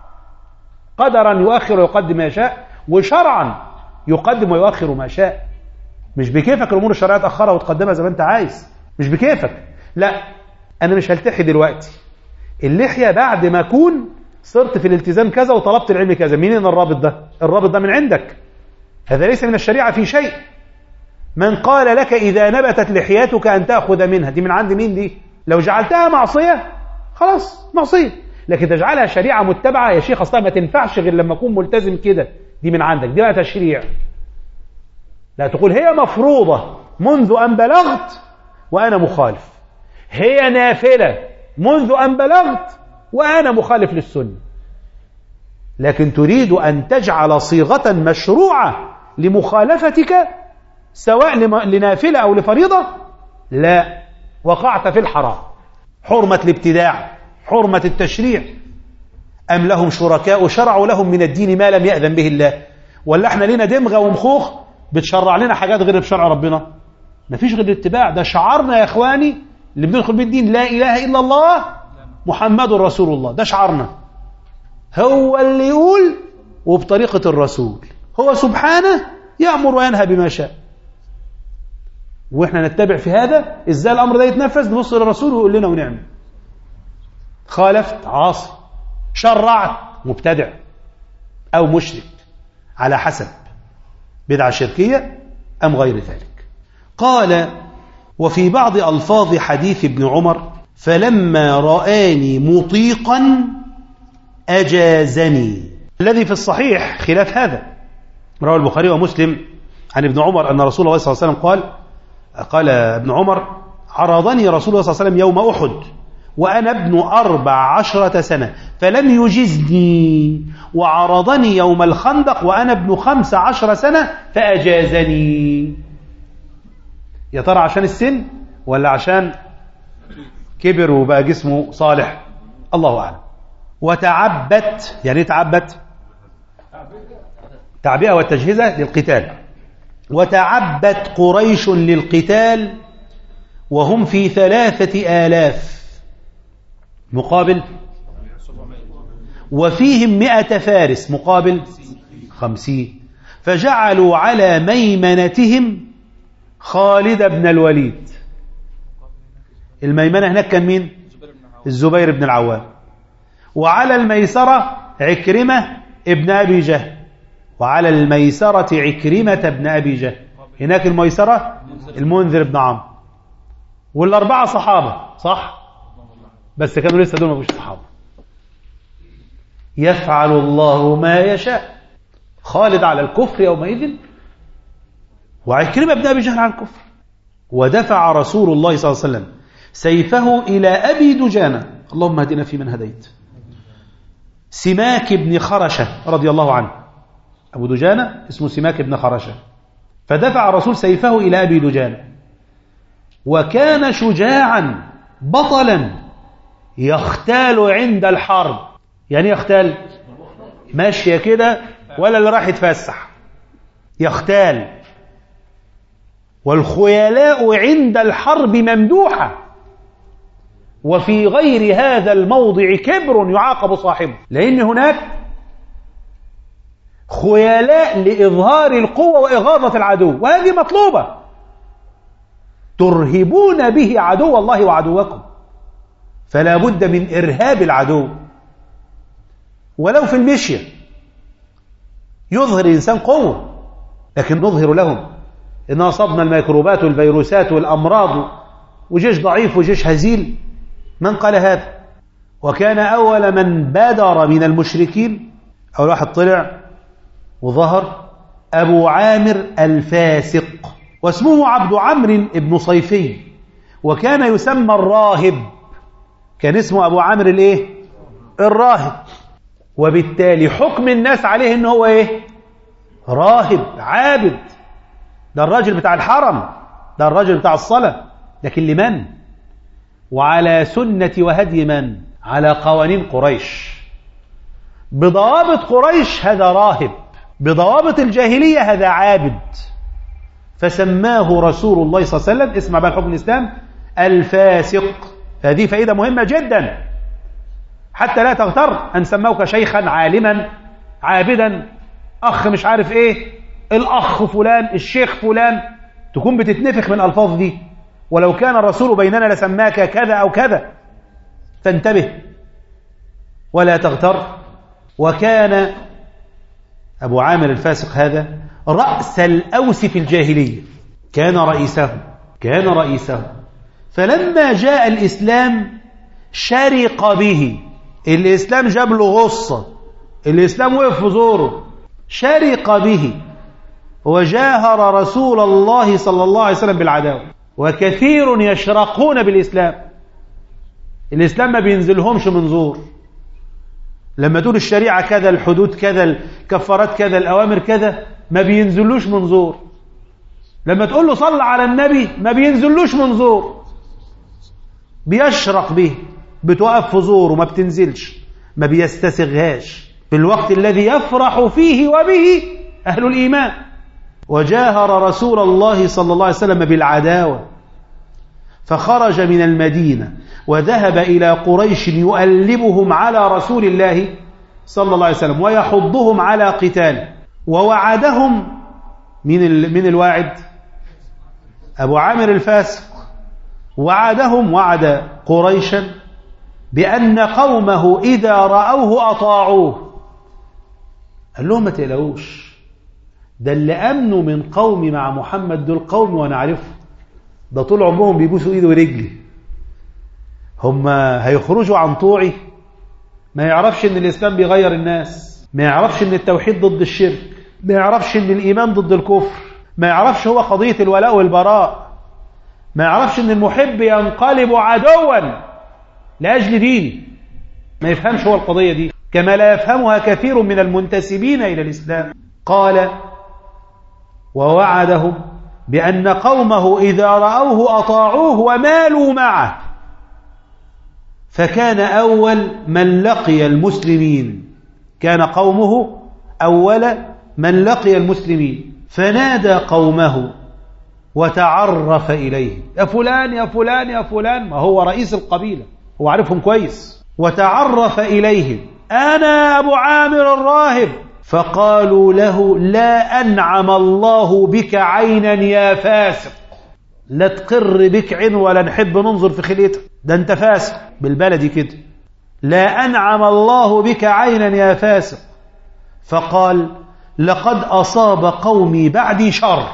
قدرا يؤخر ويقدم ما يشاء، وشرعا يقدم ويؤخر ما شاء. مش بكيفك الأمور الشرعية تأخرها وتقدمها زي ما أنت عايز، مش بكيفك. لا، أنا مش هلتحي دلوقتي اللحية بعد ما أكون صرت في الالتزام كذا وطلبت العلم كذا. منين الرابط ده؟ الرابط ده من عندك، هذا ليس من الشريعة في شيء. من قال لك إذا نبتت لحياتك أن تأخذ منها، دي من عند مين دي؟ لو جعلتها معصية خلاص معصية، لكن تجعلها شريعة متبعة يا شيخ أصلا ما تنفعش غير لما أكون ملتزم كده، دي من عندك، دي بقى تشريع. لا تقول هي مفروضة منذ أن بلغت وأنا مخالف، هي نافلة منذ أن بلغت وأنا مخالف للسنة، لكن تريد أن تجعل صيغة مشروعة لمخالفتك سواء لنافلة أو لفريضة، لا، وقعت في الحرام. حرمة الابتداع، حرمة التشريع. أم لهم شركاء شرعوا لهم من الدين ما لم يأذن به الله؟ ولا احنا لنا دمغة ومخوخ بتشرع لنا حاجات غير بشرع ربنا؟ مفيش غير الاتباع، ده شعارنا يا إخواني اللي بندخل بالدين، لا إله إلا الله محمد رسول الله، ده شعارنا. هو اللي يقول وبطريقة الرسول، هو سبحانه يأمر وينهى بما شاء، واحنا نتبع في هذا. ازاي الامر ده يتنفذ؟ نبص للرسول ويقول لنا ونعمل. خالفت عاصي، شرعت مبتدع او مشرك، على حسب بدعة شركية ام غير ذلك. قال: وفي بعض الفاظ حديث ابن عمر: فلما رآني مطيقا أجازني. الذي في الصحيح خلاف هذا، رواه البخاري ومسلم عن ابن عمر أن رسول الله صلى الله عليه وسلم قال: قال ابن عمر: عرضني رسول الله صلى الله عليه وسلم يوم أحد وأنا ابن أربع عشرة سنة فلم يجزني، وعرضني يوم الخندق وأنا ابن خمس عشر سنة فأجازني. يا ترى عشان السن ولا عشان كبر وبقى جسمه صالح؟ الله أعلم. وتعبت، يعني تعبت تعبئة والتجهيزة للقتال. وتعبت قريش للقتال وهم في ثلاثة آلاف مقابل، وفيهم مئة فارس مقابل خمسين، فجعلوا على ميمنتهم خالد بن الوليد. الميمنة هناك كان مين؟ الزبير بن العوام. وعلى الميسرة عكرمة ابن أبي جهل، وعلى الميسرة عكرمة ابن أبي جهل. هناك الميسرة المنذر بن عمرو. والأربعة صحابة صح، بس كانوا لسه دول ما فيش صحابة. يفعل الله ما يشاء. خالد على الكفر يومئذ، وعكرمة ابن أبي جهل على الكفر. ودفع رسول الله صلى الله عليه وسلم سيفه إلى أبي دجانة، اللهم اهدنا فيمن هديت، سماك بن خرشة رضي الله عنه. أبو دجانة اسمه سماك بن خرشة. فدفع الرسول سيفه إلى أبي دجانة، وكان شجاعا بطلا يختال عند الحرب. يعني يختال ماشية كده ولا اللي راح يتفسح، يختال. والخيلاء عند الحرب ممدوحة، وفي غير هذا الموضع كبر يعاقب صاحبه. لأن هناك خيلاء لإظهار القوة وإغاظة العدو، وهذه مطلوبة. ترهبون به عدو الله وعدوكم، فلا بد من إرهاب العدو ولو في المشية. يظهر الإنسان قوة، لكن نظهر لهم إن أصابنا الميكروبات والفيروسات والأمراض وجيش ضعيف وجيش هزيل. من قال هذا؟ وكان أول من بادر من المشركين، أول واحد طلع وظهر أبو عامر الفاسق، واسمه عبد عمرو بن صيفي، وكان يسمى الراهب. كان اسمه أبو عامر الإيه؟ الراهب. وبالتالي حكم الناس عليه إنه هو إيه؟ راهب عابد. ده الراجل بتاع الحرم، ده الراجل بتاع الصلاة. لكن لمن؟ وعلى سنة وهدي من؟ على قوانين قريش، بضوابط قريش. هذا راهب، بضوابط الجاهلية هذا عابد. فسماه رسول الله صلى الله عليه وسلم، اسمع بقى الحكم الإسلام، الفاسق. هذه فائدة مهمة جدا، حتى لا تغتر أن سموك شيخا عالما عابدا، أخ مش عارف إيه، الأخ فلان، الشيخ فلان، تكون بتتنفخ من الألفاظ دي. ولو كان الرسول بيننا لسماك كذا أو كذا، فانتبه ولا تغتر. وكان أبو عامر الفاسق هذا رأس الأوس في الجاهلية، كان رئيسه كان رئيسه فلما جاء الإسلام شرق به. الإسلام جاب له غصة، الإسلام وقف في زوره، شرق به وجاهر رسول الله صلى الله عليه وسلم بالعداوة. وكثير يشرقون بالإسلام، الإسلام ما بينزلهمش من زور. لما تقول الشريعة كذا، الحدود كذا، الكفارات كذا، الأوامر كذا، ما بينزلوش من زور. لما تقول له صلى على النبي، ما بينزلوش من زور، بيشرق به، بتوقف في زور وما بتنزلش، ما بيستسغهاش في الوقت الذي يفرح فيه وبه أهل الإيمان. وجاهر رسول الله صلى الله عليه وسلم بالعداوة، فخرج من المدينة وذهب إلى قريش يؤلبهم على رسول الله صلى الله عليه وسلم ويحضهم على قتال. ووعدهم من من الواعد أبو عامر الفاسق، وعدهم وعد قريشا بأن قومه إذا رأوه أطاعوه. قال لهم ما تقلقوش، ده اللي أمنوا من قومي مع محمد دول قومي وأنا عارفه، ده طول عمرهم بيبوسوا إيده ورجلي، هم هيخرجوا عن طوعي؟ ما يعرفش إن الإسلام بيغير الناس، ما يعرفش إن التوحيد ضد الشرك، ما يعرفش إن الإيمان ضد الكفر، ما يعرفش هو قضية الولاء والبراء، ما يعرفش إن المحب ينقلب عدوا لأجل دينه، ما يفهمش هو القضية دي، كما لا يفهمها كثير من المنتسبين إلى الإسلام. قال ووعدهم بأن قومه إذا رأوه أطاعوه ومالوا معه. فكان أول من لقي المسلمين، كان قومه أول من لقي المسلمين، فنادى قومه وتعرف إليه، يا فلان يا فلان يا فلان، ما هو رئيس القبيلة، هو عارفهم كويس. وتعرف إليهم، أنا أبو عامر الراهب. فقالوا له لا أنعم الله بك عينا يا فاسق، لا تقر بك عين ولا نحب ننظر في خليتك، ده أنت فاسق بالبلدي كده، لا أنعم الله بك عينا يا فاسق. فقال لقد أصاب قومي بعدي شر.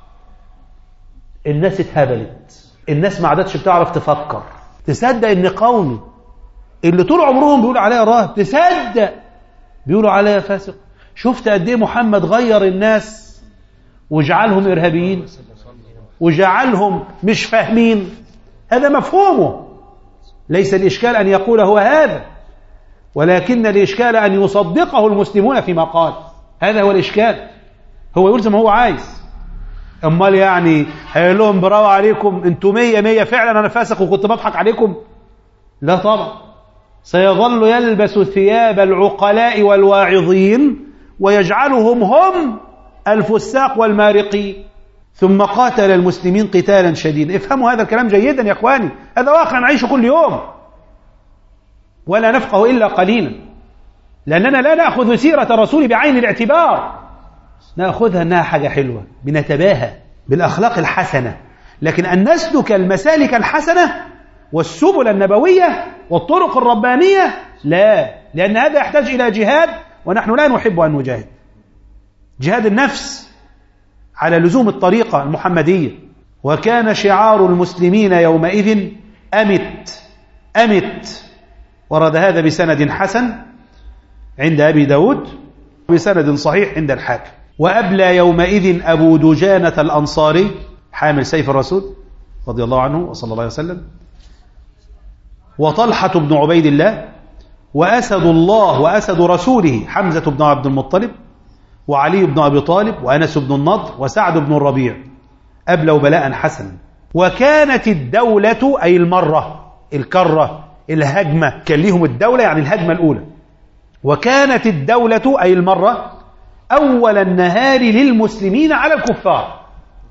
الناس اتهبلت، الناس ما عادتش بتعرف تفكر، تصدق ان قومي اللي طول عمرهم بيقولوا عليها راهب، تصدق بيقولوا عليها فاسق. شفت قد ايه محمد غير الناس وجعلهم ارهابيين وجعلهم مش فاهمين. هذا مفهومه، ليس الاشكال ان يقول هو هذا، ولكن الاشكال ان يصدقه المسلمون فيما قال. هذا هو الاشكال، هو يقول زي ما هو عايز. امال يعني هيقول لهم براو عليكم انتم مية مية فعلا انا فاسق وكنت بضحك عليكم؟ لا طبعا، سيظل يلبس ثياب العقلاء والواعظين ويجعلهم هم الفساق والمارقين. ثم قاتل المسلمين قتالا شديدا. افهموا هذا الكلام جيدا يا اخواني، هذا واقع نعيشه كل يوم ولا نفقه الا قليلا، لاننا لا ناخذ سيره الرسول بعين الاعتبار، ناخذها انها حاجه حلوه، بنتباهى بالاخلاق الحسنه، لكن ان نسلك المسالك الحسنه والسبل النبويه والطرق الربانيه لا، لان هذا يحتاج الى جهاد، ونحن لا نحب ان نجاهد. جهاد النفس على لزوم الطريقة المحمدية. وكان شعار المسلمين يومئذ أمت أمت، ورد هذا بسند حسن عند أبي داود بسند صحيح عند الحاكم. وأبلى يومئذ أبو دجانة الأنصاري حامل سيف الرسول رضي الله عنه وصلى الله عليه وسلم، وطلحة بن عبيد الله، وأسد الله وأسد رسوله حمزة بن عبد المطلب، وعلي بن أبي طالب، وأنس بن النضر، وسعد بن الربيع، أبلوا بلاء حسنا. وكانت الدولة أي المرة الكرة الهجمة، كان ليهم الدولة يعني الهجمة الأولى. وكانت الدولة أي المرة أول النهار للمسلمين على الكفار،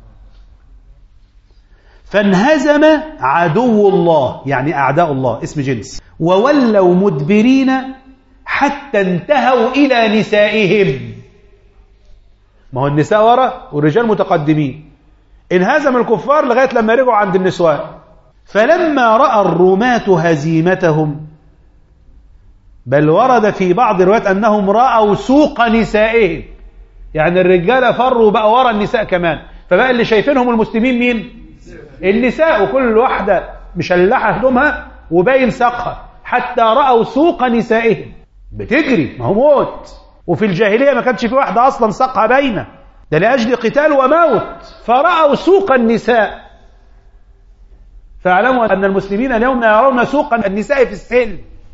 فانهزم عدو الله يعني أعداء الله اسم جنس، وولوا مدبرين حتى انتهوا إلى نسائهم. ما هو النساء وراء والرجال متقدمين. انهزم الكفار لغاية لما رجعوا عند النسوان. فلما رأى الروماة هزيمتهم، بل ورد في بعض الروايات أنهم رأوا سوق نسائهم، يعني الرجال فروا بقى ورا النساء كمان، فبقى اللي شايفينهم المسلمين مين؟ النساء، وكل واحدة مشلحة هدومها وباين ساقها، حتى رأوا سوق نسائهم بتجري، ما هو موت. وفي الجاهلية ما كانتش في واحدة أصلا ساقها باينة، ده لأجل قتال وموت. فرأوا سوق النساء، فاعلموا أن المسلمين اليوم يرون سوق النساء في السلم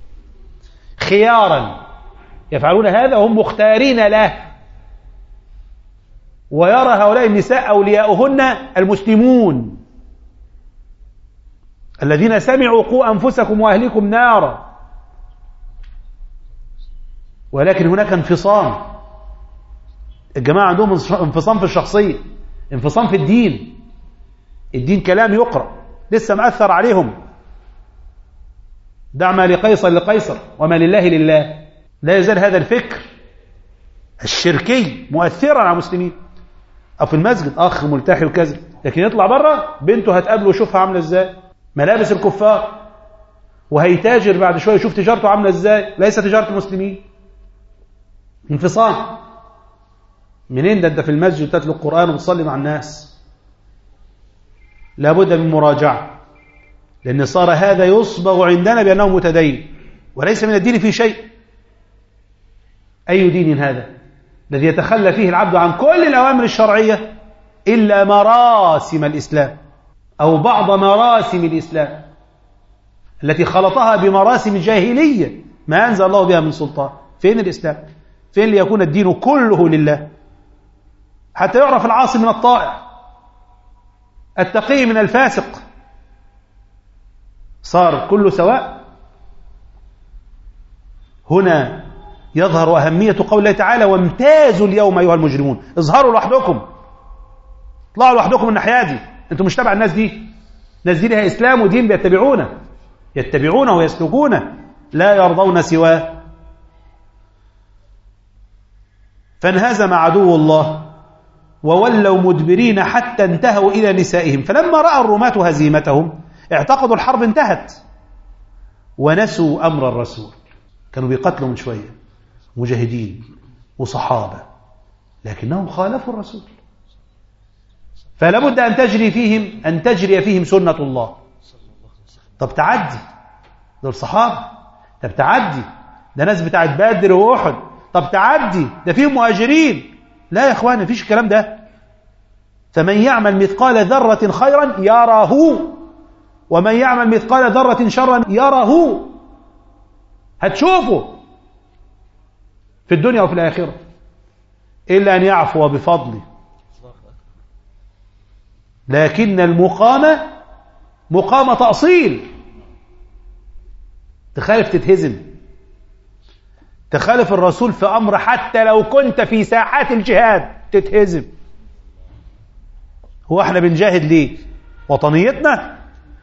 خيارا، يفعلون هذا وهم مختارين له. ويرى هؤلاء النساء أولياؤهن المسلمون الذين سمعوا قوا أنفسكم وأهليكم نارا. ولكن هناك انفصام، الجماعة عندهم انفصام في الشخصية، انفصام في الدين. الدين كلام يقرأ لسه مأثر عليهم. دع ما لقيصر لقيصر وما لله لله. لا يزال هذا الفكر الشركي مؤثرا على المسلمين. أو في المسجد أخ ملتحي وكذا، لكن يطلع بره بنته هتقابله ويشوفها عاملة ازاي، ملابس الكفار، وهيتاجر بعد شوية يشوف تجارته عاملة ازاي، ليس تجارة المسلمين. انفصام. منين ده؟ انت في المسجد تتلو القرآن وتصلي مع الناس. لابد من مراجعة، لأن صار هذا يصبغ عندنا بأنه متدين، وليس من الدين في شيء. أي دين هذا الذي يتخلى فيه العبد عن كل الأوامر الشرعية إلا مراسم الإسلام أو بعض مراسم الإسلام التي خلطها بمراسم الجاهلية ما أنزل الله بها من سلطان؟ فين الإسلام؟ فين ليكون الدين كله لله؟ حتى يعرف العاصي من الطائع، التقي من الفاسق، صار كله سواء. هنا يظهر أهمية قول الله تعالى: وامتازوا اليوم أيها المجرمون. اظهروا لوحدكم، اطلعوا لوحدكم الناحية دي، انتم مش تبع الناس دي. الناس دي لها إسلام ودين بيتبعونه يتبعونه ويسلكونه، لا يرضون سواه. فانهزم عدو الله وولوا مدبرين حتى انتهوا إلى نسائهم. فلما رأى الرماة هزيمتهم اعتقدوا الحرب انتهت ونسوا أمر الرسول. كانوا بيقتلوا من شوية مجاهدين وصحابة، لكنهم خالفوا الرسول. فلا بد أن تجري فيهم أن تجري فيهم سنة الله. طب تعدي، دول صحابة. طب تعدي، ده ناس بتاعت بدر وأحد. طب تعدي، ده فيهم مهاجرين. لا يا إخوان، مفيش الكلام ده. فمن يعمل مثقال ذرة خيرا يره، ومن يعمل مثقال ذرة شرا يره. هتشوفه في الدنيا وفي الآخرة، إلا أن يعفو بفضله. لكن المقامة مقامة تأصيل. تخالف تتهزم، تخالف الرسول في أمر حتى لو كنت في ساحات الجهاد تتهزم. هو احنا بنجاهد ليه؟ وطنيتنا؟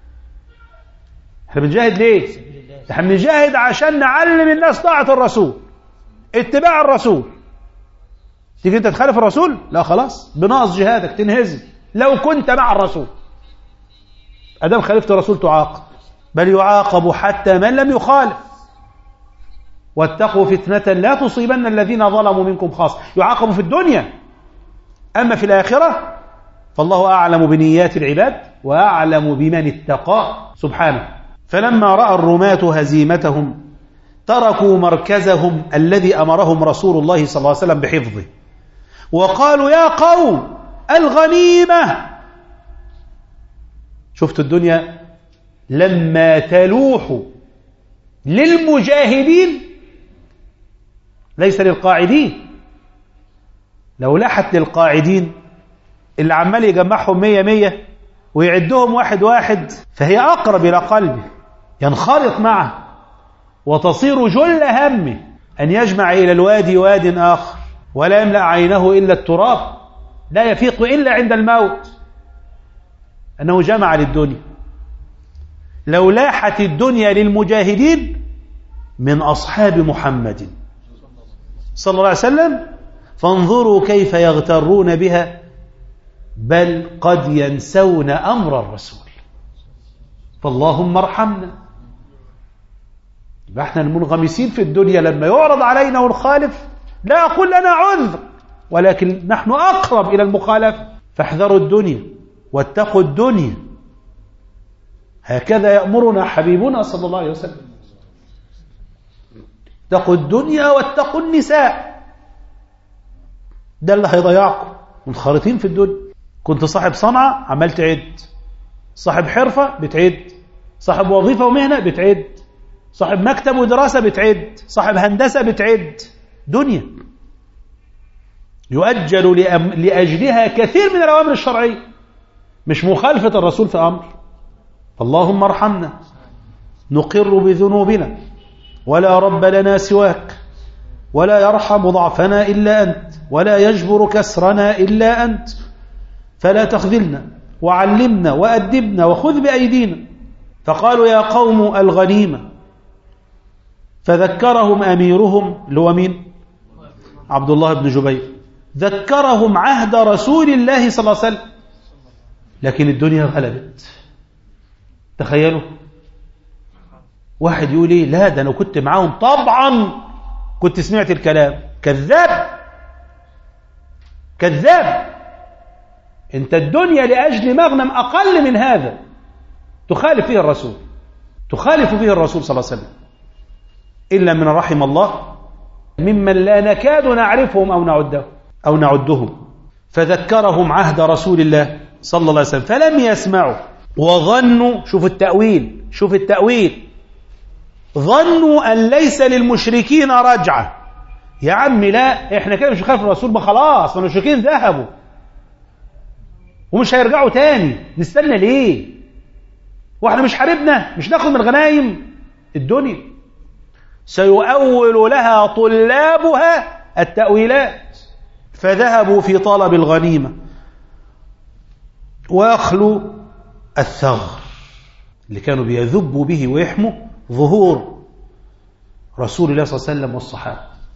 احنا بنجاهد ليه؟ احنا بنجاهد عشان نعلم الناس طاعة الرسول، اتباع الرسول. تيجي انت تخالف الرسول؟ لا خلاص، بنقص جهادك تنهزم. لو كنت مع الرسول، أدام خالفت الرسول تعاقب، بل يعاقب حتى من لم يخالف. واتقوا فتنة لا تصيبن الذين ظلموا منكم خاصة. يعاقب في الدنيا أما في الآخرة فالله أعلم بنيات العباد وأعلم بمن اتقى سبحانه. فلما رأى الرماة هزيمتهم تركوا مركزهم الذي أمرهم رسول الله صلى الله عليه وسلم بحفظه وقالوا يا قوم الغنيمة. شفت الدنيا لما تلوح للمجاهدين ليس للقاعدين. لو لحت للقاعدين اللي عمال يجمعهم مية مية ويعدهم واحد واحد فهي أقرب إلى قلبه، ينخرط معه وتصير جل همه أن يجمع إلى الوادي واد آخر ولا يملأ عينه إلا التراب، لا يفيق إلا عند الموت، أنه جمع للدنيا. لو لاحت الدنيا للمجاهدين من أصحاب محمد صلى الله عليه وسلم فانظروا كيف يغترون بها، بل قد ينسون أمر الرسول. فاللهم ارحمنا. يبقى احنا المنغمسين في الدنيا لما يعرض علينا ونخالف لا أقول لنا عذر، ولكن نحن أقرب إلى المخالفة. فاحذروا الدنيا واتقوا الدنيا، هكذا يأمرنا حبيبنا صلى الله عليه وسلم. اتقوا الدنيا واتقوا النساء، ده اللي هيضيعكم، منخرطين في الدنيا. كنت صاحب صنعة عمال تعد، صاحب حرفة بتعد، صاحب وظيفة ومهنة بتعد، صاحب مكتب ودراسة بتعد، صاحب هندسة بتعد. دنيا يؤجل لأجلها كثير من الأوامر الشرعية، مش مخالفة الرسول في أمر. اللهم ارحمنا، نقر بذنوبنا ولا رب لنا سواك، ولا يرحم ضعفنا إلا أنت، ولا يجبر كسرنا إلا أنت، فلا تخذلنا وعلمنا وأدبنا وخذ بأيدينا. فقالوا يا قوم الغنيمة، فذكرهم أميرهم اللي هو مين؟ عبد الله بن جبير، ذكرهم عهد رسول الله صلى الله عليه وسلم، لكن الدنيا غلبت. تخيلوا واحد يقول ايه، لا ده انا كنت معاهم طبعا كنت سمعت الكلام. كذاب كذاب. انت الدنيا لأجل مغنم أقل من هذا تخالف فيه الرسول، تخالف فيه الرسول صلى الله عليه وسلم، إلا من رحم الله ممن لا نكاد نعرفهم أو نعدهم أو نعدهم. فذكرهم عهد رسول الله صلى الله عليه وسلم فلم يسمعوا وظنوا، شوف التأويل، شوف التأويل، ظنوا أن ليس للمشركين رجعة. يا عم لا، احنا كده مش خالف الرسول، ما خلاص ما المشركين ذهبوا ومش هيرجعوا تاني، نستنى ليه؟ واحنا مش حاربنا، مش ناخد من الغنايم الدنيا. سيؤول لها طلابها التأويلات. فذهبوا في طلب الغنيمة ويخلو الثغر اللي كانوا بيذبوا به ويحموا ظهور رسول الله صلى الله عليه وسلم والصحابة.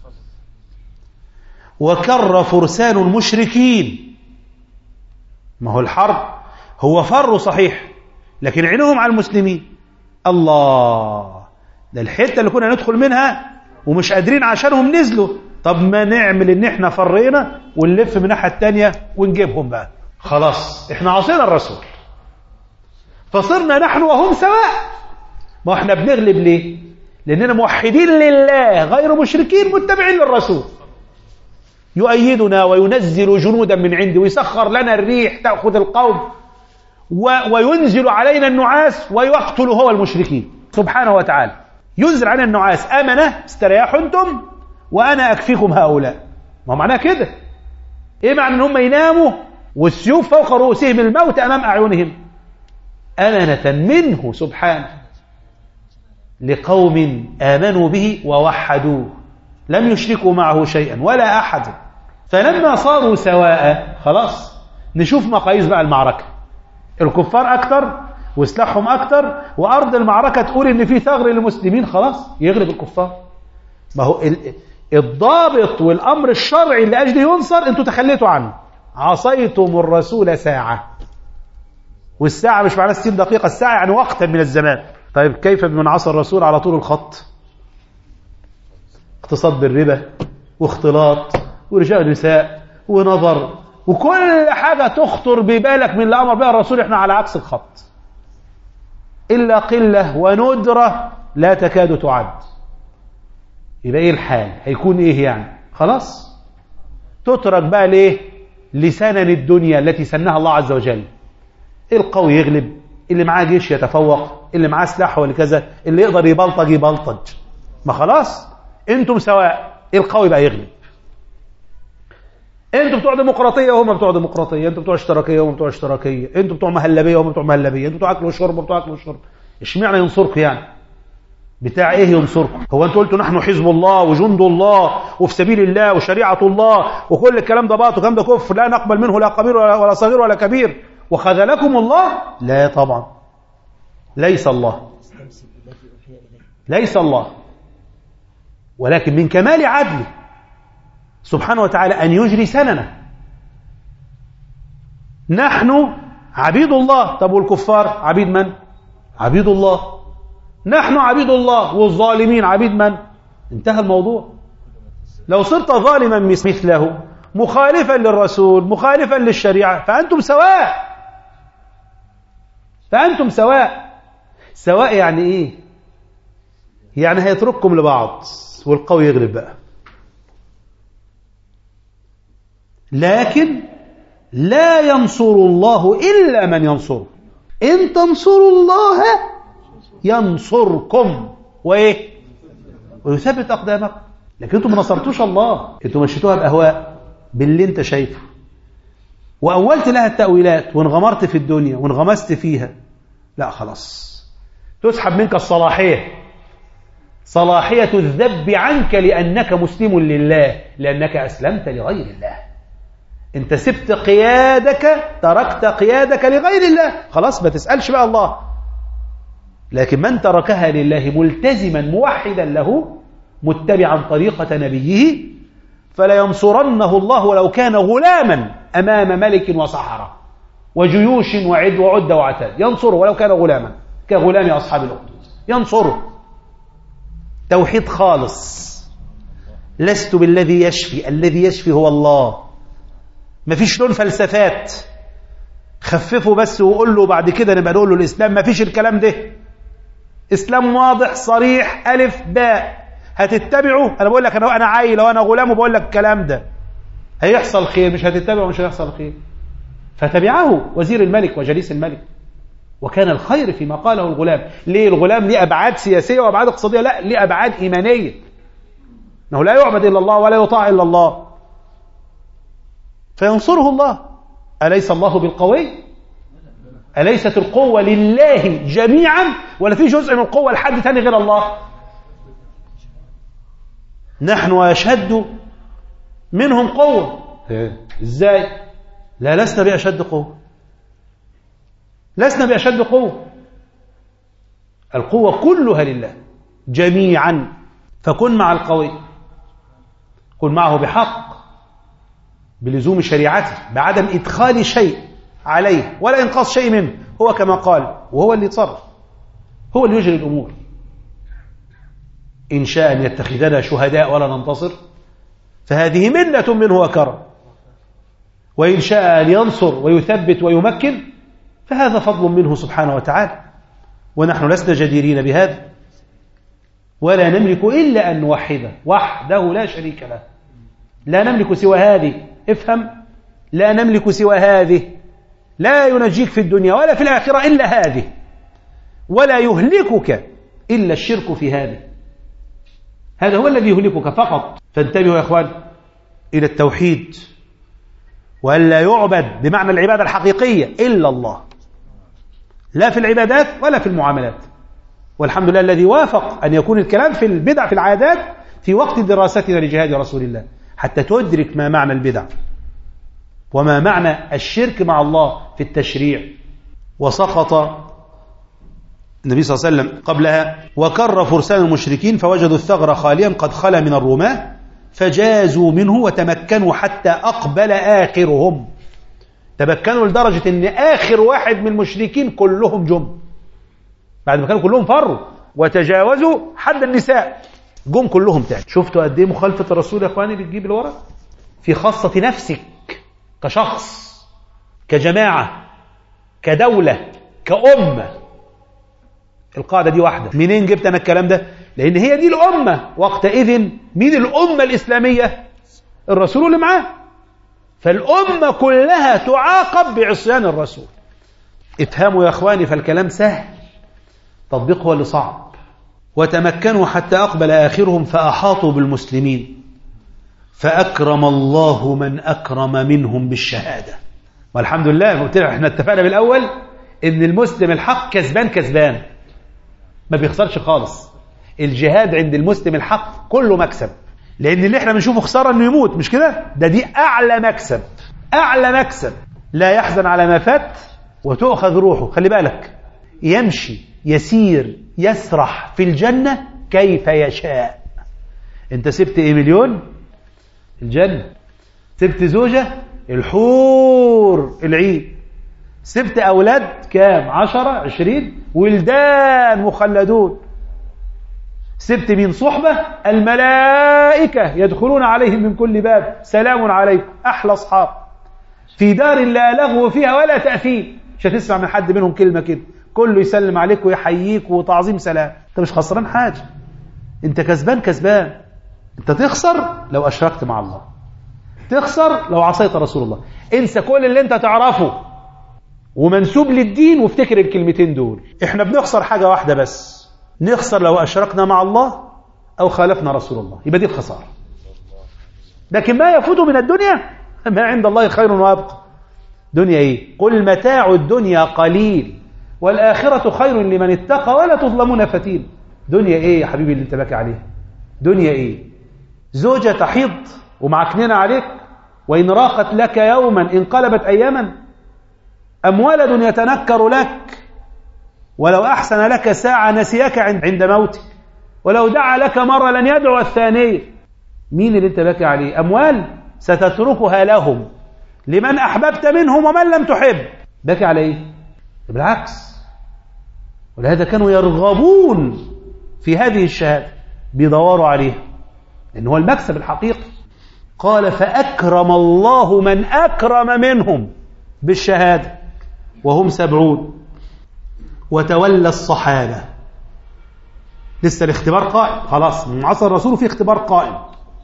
وكر فرسان المشركين، ما هو الحرب هو فر صحيح لكن عينهم على المسلمين. الله، ده الحتة اللي كنا ندخل منها ومش قادرين عشانهم نزلوا، طب ما نعمل ان احنا فرينا ونلف من الناحية التانية ونجيبهم بقى. خلاص احنا عصينا الرسول فصرنا نحن وهم سواء. ما احنا بنغلب ليه؟ لاننا موحدين لله غير مشركين متبعين للرسول. يؤيدنا وينزل جنودا من عنده ويسخر لنا الريح تأخذ القوم وينزل علينا النعاس ويقتل هو المشركين سبحانه وتعالى. ينزل علينا النعاس أمنة استريحوا انتم وأنا أكفيكم هؤلاء. ما معناه كده؟ إيه معنى أن هم يناموا والسيوف فوق رؤوسهم الموت أمام أعينهم؟ أمنة منه سبحانه لقوم آمنوا به ووحدوه لم يشركوا معه شيئا ولا أحد. فلما صاروا سواء خلاص نشوف مقاييس بقى المعركة. الكفار أكتر وسلاحهم أكتر وأرض المعركة تقول إن في ثغر للمسلمين، خلاص يغلب الكفار. ما هو الضابط والأمر الشرعي اللي أجل ينصر أنتوا تخليتوا عنه. عصيتم الرسول ساعة، والساعة مش معناها ستين دقيقة، الساعة يعني وقتا من الزمان. طيب كيف بمن عصى الرسول على طول الخط؟ اقتصاد بالربا واختلاط ورجاء النساء ونظر وكل حاجة تخطر ببالك من اللي أمر بها الرسول احنا على عكس الخط، إلا قلة وندرة لا تكاد تعد. يبقى إيه الحال؟ هيكون إيه يعني؟ خلاص تترك بقى ليه؟ لسنن الدنيا التي سنها الله عز وجل. القوي يغلب، اللي معاه جيش يتفوق، اللي معاه سلاح ولا كذا، اللي يقدر يبلطج يبلطج. ما خلاص انتم سواء، القوي بقى يغلب. انتوا بتوع ديمقراطيه وهم بتوع ديمقراطيه، انتوا بتوع اشتراكيه وهم بتوع اشتراكيه، انتوا بتوع مهلبيه وهم بتوع مهلبيه، انتوا بتوع اكل وشرب وبتوع اكل وشرب. اشمعنى ينصركم يعني؟ بتاع ايه ينصركم؟ هو انتوا قلتوا نحن حزب الله وجند الله وفي سبيل الله وشريعه الله وكل الكلام ده باطل وكلام ده كفر، لا نقبل منه لا كبير ولا صغير ولا كبير، وخذلكم الله؟ لا طبعا، ليس الله، ليس الله، ولكن من كمال عدله سبحانه وتعالى أن يجري سننه. نحن عبيد الله. طب والكفار عبيد من؟ عبيد الله. نحن عبيد الله والظالمين عبيد من؟ انتهى الموضوع. لو صرت ظالما مثله مخالفا للرسول مخالفا للشريعة فأنتم سواء، فأنتم سواء. سواء يعني إيه؟ يعني هيترككم لبعض والقوي يغلب بقى. لكن لا ينصر الله إلا من ينصره. إن تنصروا الله ينصركم وإيه؟ ويثبت أقدامكم. لكن أنتم ما نصرتوش الله، أنتم مشيتوها بأهواء باللي أنت شايفه، وأولت لها التأويلات وانغمرت في الدنيا وانغمست فيها. لا خلاص تسحب منك الصلاحية، صلاحية الذب عنك لأنك مسلم لله، لأنك أسلمت لغير الله. انت سبت قيادك، تركت قيادك لغير الله، خلاص ما تسألش بقى الله. لكن من تركها لله ملتزما موحدا له متبعا طريقة نبيه فلا ينصرنه الله ولو كان غلاما أمام ملك وصحراء وجيوش وعد وعد وعتاد، ينصره ولو كان غلاما كغلام أصحاب الأخدود، ينصره. توحيد خالص. لست بالذي يشفي، الذي يشفي هو الله. مفيش لون فلسفات خففه بس وقول له بعد كده نبقى نقول له الإسلام، مفيش الكلام ده. إسلام واضح صريح ألف باء، هتتبعه. أنا بقول لك أنا أنا عيل وأنا غلام وبقول لك الكلام ده، هيحصل خير. مش هتتبعه مش هيحصل خير. فتبعه وزير الملك وجليس الملك، وكان الخير فيما قاله الغلام. ليه الغلام؟ ليه أبعاد سياسية وأبعاد اقتصادية؟ لا، ليه أبعاد إيمانية، أنه لا يعبد إلا الله ولا يطاع إلا الله، فينصره الله. أليس الله بالقوي؟ أليست القوة لله جميعا ولا في جزء من القوة لحد ثاني غير الله؟ نحن أشد منهم قوة. إزاي؟ لا، لسنا بأشد قوة، لسنا بأشد قوة. القوة كلها لله جميعا. فكن مع القوي، كن معه بحق، بلزوم شريعته، بعدم إدخال شيء عليه ولا إنقاص شيء منه. هو كما قال، وهو اللي يتصرف، هو اللي يجري الأمور. إن شاء أن يتخذنا شهداء ولا ننتصر فهذه منة منه وكرم، وإن شاء أن ينصر ويثبت ويمكن فهذا فضل منه سبحانه وتعالى. ونحن لسنا جديرين بهذا، ولا نملك إلا أن نوحده وحده لا شريك له. لا نملك سوى هذه، افهم، لا نملك سوى هذه. لا ينجيك في الدنيا ولا في الآخرة إلا هذه، ولا يهلكك إلا الشرك في هذه. هذا هو الذي يهلكك فقط. فانتبهوا يا أخوان إلى التوحيد، وألا يعبد بمعنى العبادة الحقيقية إلا الله، لا في العبادات ولا في المعاملات. والحمد لله الذي وافق أن يكون الكلام في البدع في العادات في وقت دراستنا لجهاد رسول الله، حتى تدرك ما معنى البدع وما معنى الشرك مع الله في التشريع. وسقط النبي صلى الله عليه وسلم قبلها: وكر فرسان المشركين فوجدوا الثغر خاليا قد خلا من الرماة فجازوا منه وتمكنوا حتى أقبل آخرهم. تمكنوا لدرجة أن آخر واحد من المشركين كلهم جم، بعد ما كانوا كلهم فروا وتجاوزوا حد النساء، جم كلهم تاني. شفتوا قد ايه مخالفة الرسول يا اخواني بتجيب الورق؟ في خاصة نفسك كشخص، كجماعة، كدولة، كأمة. القاعدة دي واحدة. منين جبت أنا الكلام ده؟ لأن هي دي الأمة وقتئذ. مين الأمة الإسلامية؟ الرسول اللي معاه. فالأمة كلها تعاقب بعصيان الرسول. افهموا يا أخواني، فالكلام سهل، تطبيقه هو اللي صعب. وتمكنوا حتى أقبل آخرهم فأحاطوا بالمسلمين فأكرم الله من أكرم منهم بالشهادة. والحمد لله، قلت لك احنا اتفقنا بالأول إن المسلم الحق كسبان كسبان، ما بيخسرش خالص. الجهاد عند المسلم الحق كله مكسب، لأن اللي احنا بنشوفه خسارة إنه يموت، مش كده؟ ده دي أعلى مكسب، أعلى مكسب. لا يحزن على ما فات وتؤخذ روحه. خلي بالك، يمشي يسير يسرح في الجنة كيف يشاء. انت سبت ايه؟ مليون؟ الجنة. سبت زوجة؟ الحور العين. سبت أولاد كام؟ عشرة عشرين ولدان مخلدون. سبت مين؟ صحبة؟ الملائكة يدخلون عليهم من كل باب سلام عليكم، أحلى أصحاب في دار لا لغو فيها ولا تأثيم. مش هتسمع من حد منهم كلمة كده، كله يسلم عليك ويحييك وتعظيم سلام. انت مش خسران حاجة، انت كسبان كسبان. انت تخسر لو أشركت مع الله، تخسر لو عصيت رسول الله. انسى كل اللي انت تعرفه ومنسوب للدين وافتكر الكلمتين دول. احنا بنخسر حاجة واحدة بس، نخسر لو أشركنا مع الله أو خالفنا رسول الله، يبقى دي الخسارة. لكن ما يفوت من الدنيا ما عند الله خير وابقى. دنيا ايه؟ قل متاع الدنيا قليل والآخرة خير لمن اتقى ولا تظلمون فتيل. دنيا ايه يا حبيبي اللي انت باكي عليها؟ دنيا ايه؟ زوجة تحيض ومعكنين عليك، وإن راقت لك يوما انقلبت أياما. أم ولد يتنكر لك ولو أحسن لك ساعة نسيك عند موتك، ولو دعا لك مرة لن يدعو الثانية. مين اللي انت باكي عليه؟ أموال ستتركها لهم لمن أحببت منهم ومن لم تحب. باكي على ايه؟ بالعكس، ولهذا كانوا يرغبون في هذه الشهادة، بيدوروا عليها لأنه هو المكسب الحقيقي. قال فأكرم الله من أكرم منهم بالشهادة وهم سبعون. وتولى الصحابة. لسه الاختبار قائم، خلاص من عصر الرسول في اختبار قائم.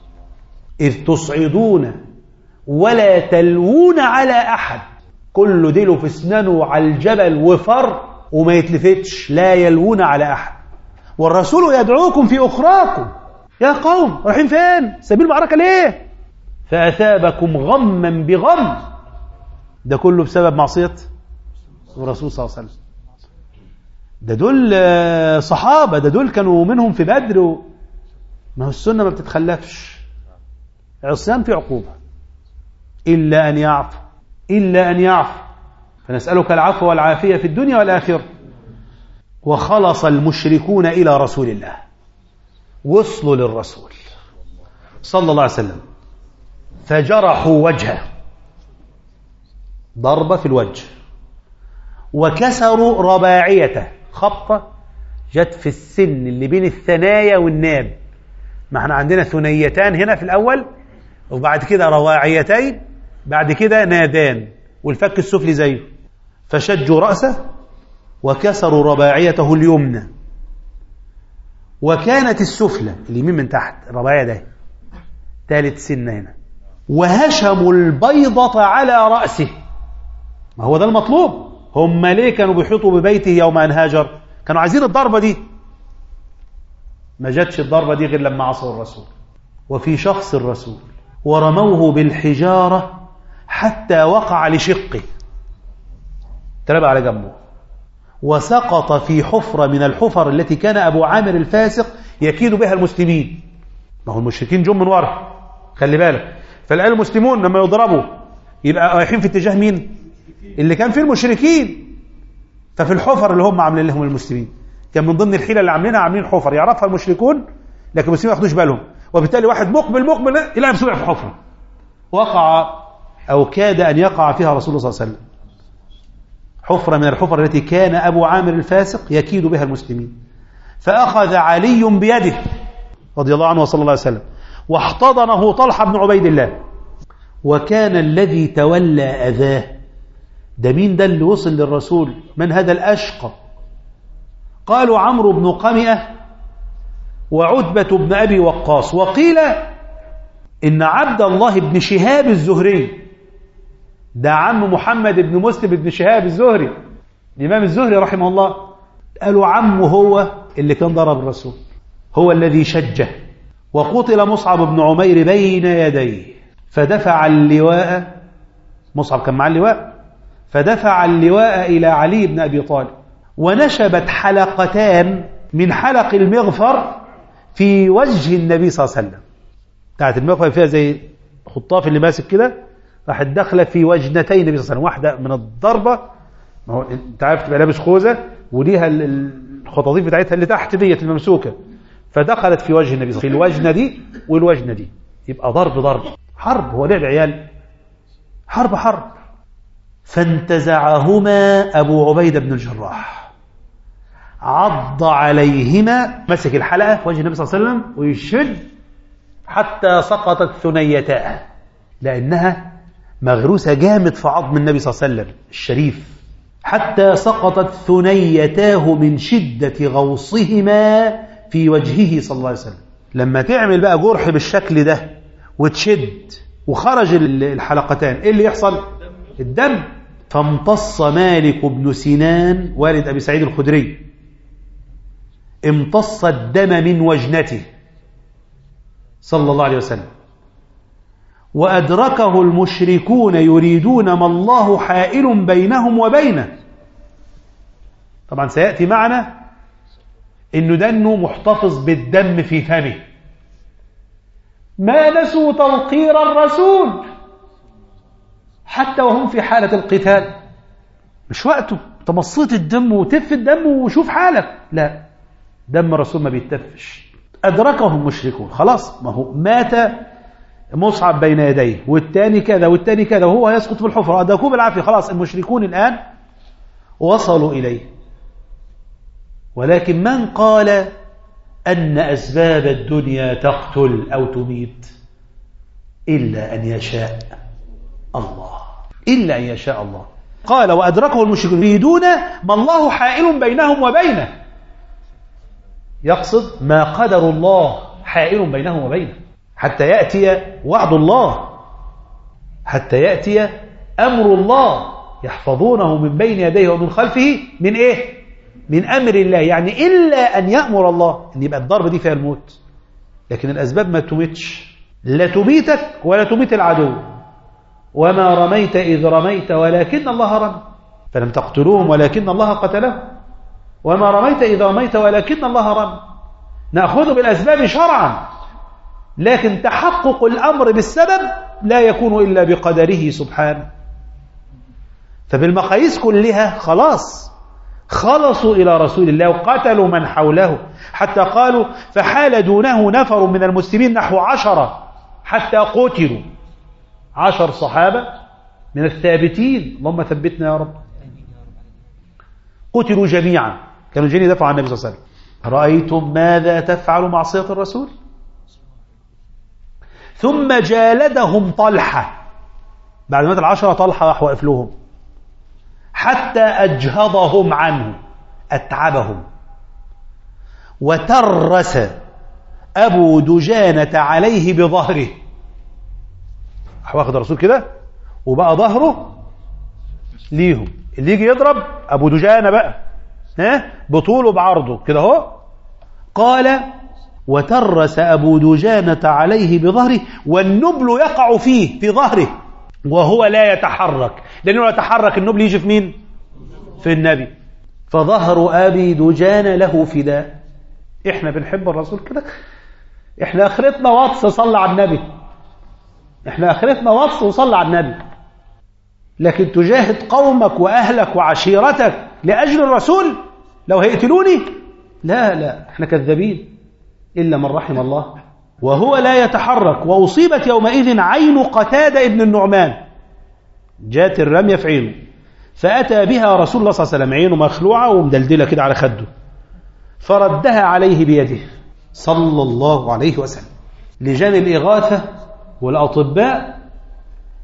إذ تصعدون ولا تلوون على أحد، كل ديله في اسنانه على الجبل وفر وما يتلفتش، لا يلوون على أحد. والرسول يدعوكم في أخراكم، يا قوم رايحين فين؟ سبيل المعركة ليه؟ فأثابكم غما بغم. ده كله بسبب معصية الرسول صلى الله عليه وسلم. ده دول صحابة، ده دول كانوا منهم في بدر و... ما هو السنة ما بتتخلفش. عصيان في عقوبة، إلا أن يعفو، إلا أن يعفو. فنسألك العفو والعافية في الدنيا والآخرة. وخلص المشركون إلى رسول الله، وصلوا للرسول صلى الله عليه وسلم، فجرحوا وجهه ضربة في الوجه، وكسروا رباعيته، خبطة جت في السن اللي بين الثنايا والناب. ما احنا عندنا ثنيتان هنا في الأول، وبعد كده رواعيتين، بعد كده نادان، والفك السفلي زيه. فشجوا رأسه وكسروا رباعيته اليمنى، وكانت السفلى اليمين من تحت الرباعية ده ثالث سنة هنا. وهشموا البيضة على رأسه. ما هو ده المطلوب. هم ليه كانوا بيحيطوا ببيته يوم أن هاجر؟ كانوا عايزين الضربة دي، ما جاتش الضربة دي غير لما عصوا الرسول وفي شخص الرسول، ورموه بالحجارة حتى وقع لشقه، تربى على جنبه، وسقط في حفرة من الحفر التي كان أبو عامر الفاسق يكيد بها المسلمين. ما هو المشركين جم من ورا، خلي بالك. فالآن المسلمون لما يضربوا يبقى رايحين في اتجاه مين؟ اللي كان فيه المشركين. ففي الحفر اللي هم عاملين لهم المسلمين، كان من ضمن الحيلة اللي عاملينها عاملين حفر يعرفها المشركون لكن المسلمين ما ياخدوش بالهم، وبالتالي واحد مقبل مقبل يلاقي نفسه في حفرة، وقع أو كاد أن يقع فيها رسول الله صلى الله عليه وسلم. حفرة من الحفر التي كان أبو عامر الفاسق يكيد بها المسلمين. فأخذ علي بيده رضي الله عنه وصلى الله عليه وسلم، واحتضنه طلحة بن عبيد الله، وكان الذي تولى أذاه. ده مين ده اللي وصل للرسول؟ من هذا الأشقى؟ قالوا عمرو بن قمئة وعتبة بن أبي وقاص. وقيل إن عبد الله بن شهاب الزهري، ده عم محمد بن مسلم بن شهاب الزهري الإمام الزهري رحمه الله، قالوا عمه هو اللي كان ضرب الرسول، هو الذي شجه. وقتل مصعب بن عمير بين يديه فدفع اللواء، مصعب كان معاه اللواء، فدفع اللواء إلى علي بن أبي طالب، ونشبت حلقتان من حلق المغفر في وجه النبي صلى الله عليه وسلم. بتاعت المغفر فيها زي خطاف اللي ماسك كده، راح دخل في وجنتي النبي صلى الله عليه وسلم، واحدة من الضربة، ما هو انت عارف تبقى لابس خوذة وليها الخطاطيف بتاعتها اللي تحت ديت الممسوكة، فدخلت في وجه النبي صلى الله عليه وسلم، في الوجنة دي والوجنة دي، يبقى ضرب ضرب حرب. هو لعب عيال، حرب حرب. فانتزعهما أبو عبيدة بن الجراح، عض عليهما، مسك الحلقة في وجه النبي صلى الله عليه وسلم ويشد حتى سقطت ثنيتاه، لأنها مغروسة جامد في عظم النبي صلى الله عليه وسلم الشريف، حتى سقطت ثنيتاه من شدة غوصهما في وجهه صلى الله عليه وسلم. لما تعمل بقى جرح بالشكل ده وتشد وخرج الحلقتان، ايه اللي يحصل؟ الدم. فامتص مالك بن سنان والد أبي سعيد الخدري، امتص الدم من وجنته صلى الله عليه وسلم، وأدركه المشركون يريدون ما الله حائل بينهم وبينه. طبعا سيأتي معنا إنه دنه محتفظ بالدم في فمه، ما نسوا توقير الرسول حتى وهم في حالة القتال. مش وقته تمصيت الدم وتف الدم وشوف حالك، لا، دم الرسول ما بيتفش. أدركه المشركون، خلاص، ما هو مات مصعب بين يديه والتاني كذا والتاني كذا وهو يسقط في الحفرة، أدركوه بالعافية، خلاص المشركون الآن وصلوا إليه. ولكن من قال أن أسباب الدنيا تقتل أو تميت إلا أن يشاء الله، إلا أن يشاء الله. قال وأدركه المشركون يريدون ما الله حائل بينهم وبينه، يقصد ما قدر الله حائل بينهم وبينه، حتى يأتي وعد الله، حتى يأتي أمر الله يحفظونه من بين يديه ومن خلفه من إيه؟ من أمر الله. يعني إلا أن يأمر الله أن يبقى الضرب دي فيها الموت، لكن الأسباب ما تميتش، لا تميتك ولا تميت العدو. وما رميت إذ رميت ولكن الله رمى، فلم تقتلوهم ولكن الله قتلهم. وما رميت إذ رميت ولكن الله رمى. نأخذ بالأسباب شرعا، لكن تحقق الأمر بالسبب لا يكون إلا بقدره سبحانه. فبالمقاييس كلها خلاص خلصوا إلى رسول الله وقتلوا من حوله، حتى قالوا فحال دونه نفر من المسلمين نحو عشرة حتى قتلوا، عشر صحابة من الثابتين، اللهم ثبتنا يا رب، قتلوا جميعا، كانوا جايين يدافعوا عن النبي صلى الله عليه وسلم. رأيتم ماذا تفعل معصية الرسول؟ ثم جالدهم طلحة، بعد مات العشرة طلحة راح واقف لهم حتى أجهضهم عنه، أتعبهم. وترس أبو دجانة عليه بظهره، واخد الرسول كده وبقى ظهره ليهم، اللي يجي يضرب أبو دجانة بقى ها بطوله بعرضه كده اهو. قال وترس أبو دجانة عليه بظهره والنبل يقع فيه في ظهره وهو لا يتحرك، لأنه لو يتحرك النبل يجي في مين؟ في النبي. فظهر أبي دجانة له فداء. إحنا بنحب الرسول كده، إحنا آخرتنا وصل صلى على النبي، إحنا آخرتنا وصل وصلى على النبي. لكن تجاهد قومك وأهلك وعشيرتك لأجل الرسول لو هيقتلوني؟ لا لا، إحنا كذابين إلا من رحم الله. وهو لا يتحرك. وأصيبت يومئذ عين قتادة ابن النعمان، جات الرمية في عينه، فأتى بها رسول الله صلى الله عليه وسلم، عينه مخلوعة ومدلدلة كده على خده، فردها عليه بيده صلى الله عليه وسلم. لجان الإغاثة والأطباء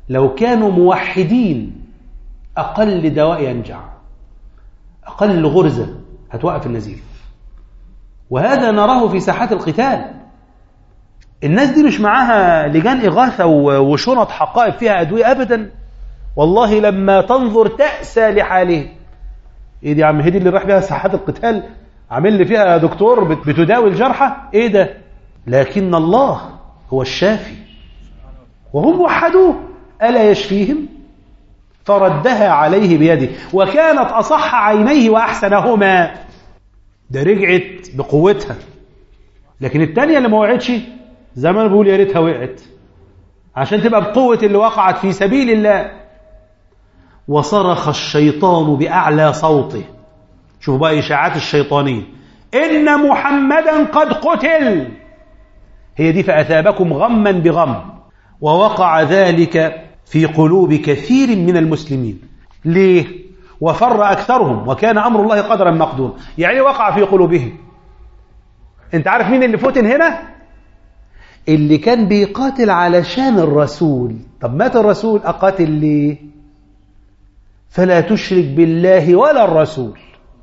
لو كانوا موحدين أقل دواء ينجع، أقل غرزة هتوقف النزيف. وهذا نراه في ساحات القتال. الناس دي مش معاها لجان إغاثة وشنط حقائب فيها أدوية أبدا، والله لما تنظر تأسى لحاله. إيه دي يا عم، هدي اللي راح بها ساحات القتال عامل لي فيها دكتور بتداوي الجرحى؟ إيه ده؟ لكن الله هو الشافي وهم وحدوه، ألا يشفيهم؟ فردها عليه بيده، وكانت أصح عينيه وأحسنهما. ده رجعت بقوتها، لكن التانية اللي ما وقعتش زي ما بقول يا ريتها وقعت، عشان تبقى بقوة اللي وقعت في سبيل الله. وصرخ الشيطان بأعلى صوته. شوفوا بقى إشاعات الشيطانية، إن محمدا قد قتل. هي دي فأثابكم غما بغم. ووقع ذلك في قلوب كثير من المسلمين. ليه؟ وفر أكثرهم، وكان أمر الله قدرا مقدورا. يعني وقع في قلوبهم. أنت عارف مين اللي فتن هنا؟ اللي كان بيقاتل علشان الرسول. طب مات الرسول، أقاتل ليه؟ فلا تشرك بالله ولا الرسول.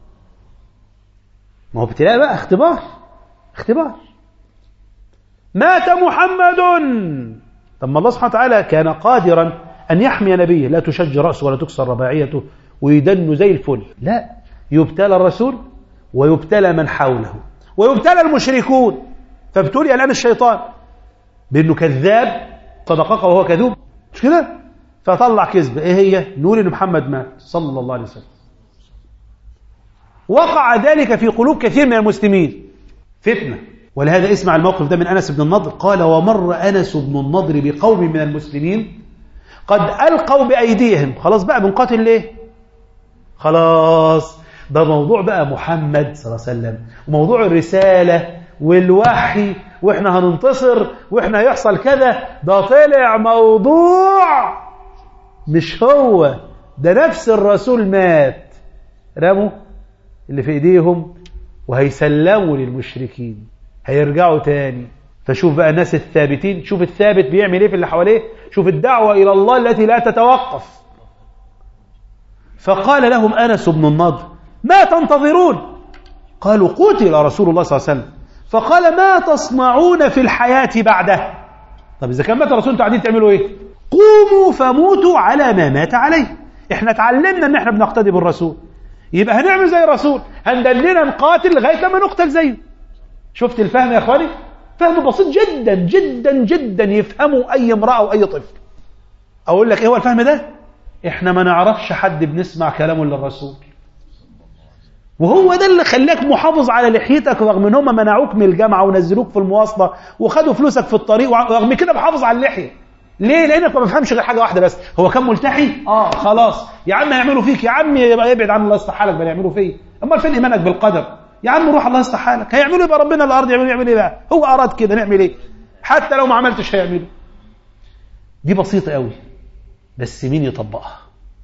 ما هو ابتلاء بقى، اختبار اختبار. مات محمد. طب ما الله سبحانه وتعالى كان قادرا أن يحمي نبيه، لا تشج رأسه ولا تكسر رباعيته ويدن زي الفل. لا، يبتلى الرسول ويبتلى من حوله ويبتلى المشركون. فابتلي الآن الشيطان بأنه كذاب، صدقك وهو كذوب، مش كده؟ فطلع كذب. ايه هي؟ نقول ان محمد مات صلى الله عليه وسلم. وقع ذلك في قلوب كثير من المسلمين فتنة. ولهذا اسمع الموقف ده من أنس بن النضر. قال: ومر أنس بن النضر بقوم من المسلمين قد ألقوا بأيديهم. خلاص بقى بنقاتل ليه؟ خلاص ده موضوع بقى محمد صلى الله عليه وسلم، وموضوع الرسالة والوحي، وإحنا هننتصر وإحنا هيحصل كذا. ده طلع موضوع مش هو ده، نفس الرسول مات. رموا اللي في ايديهم وهيسلموا للمشركين، هيرجعوا تاني. فشوف بقى الناس الثابتين، شوف الثابت بيعمل ايه في اللي حواليه، شوف الدعوة الى الله التي لا تتوقف. فقال لهم أنس بن النضر: ما تنتظرون؟ قالوا: قتل رسول الله صلى الله عليه وسلم. فقال: ما تصنعون في الحياة بعده؟ طب إذا كان مات الرسول انتوا قاعدين تعملوا ايه؟ قوموا فموتوا على ما مات عليه. احنا اتعلمنا ان احنا بنقتدي بالرسول، يبقى هنعمل زي الرسول، هندلنا نقاتل لغايه لما نقتل زيه. شفت الفهم يا اخواني؟ فهم بسيط جدا جدا جدا، يفهموا اي امراه واي طفل. اقول لك ايه هو الفهم ده؟ احنا ما نعرفش حد بنسمع كلامه للرسول، وهو ده اللي خلاك محافظ على لحيتك رغم ان هم منعوك من الجامعه ونزلوك في المواصله وخدوا فلوسك في الطريق، ورغم كده محافظ على اللحيه. ليه؟ لانك ما بفهمش غير حاجه واحده بس. هو كان ملتحي؟ اه خلاص يا عم هيعملوا فيك، يا عم يبقى ابعد عن الله يصلح حالك، بل يعملوا فيه. امال فين ايمانك بالقدر؟ يا عم روح الله يصلح حالك. هيعملوا يبقى ربنا الارض يعملوا يعمل ايه بقى؟ هو اراد كده، نعمل ايه؟ حتى لو ما عملتش هيعملوا. دي بسيطه قوي، بس مين يطبقها؟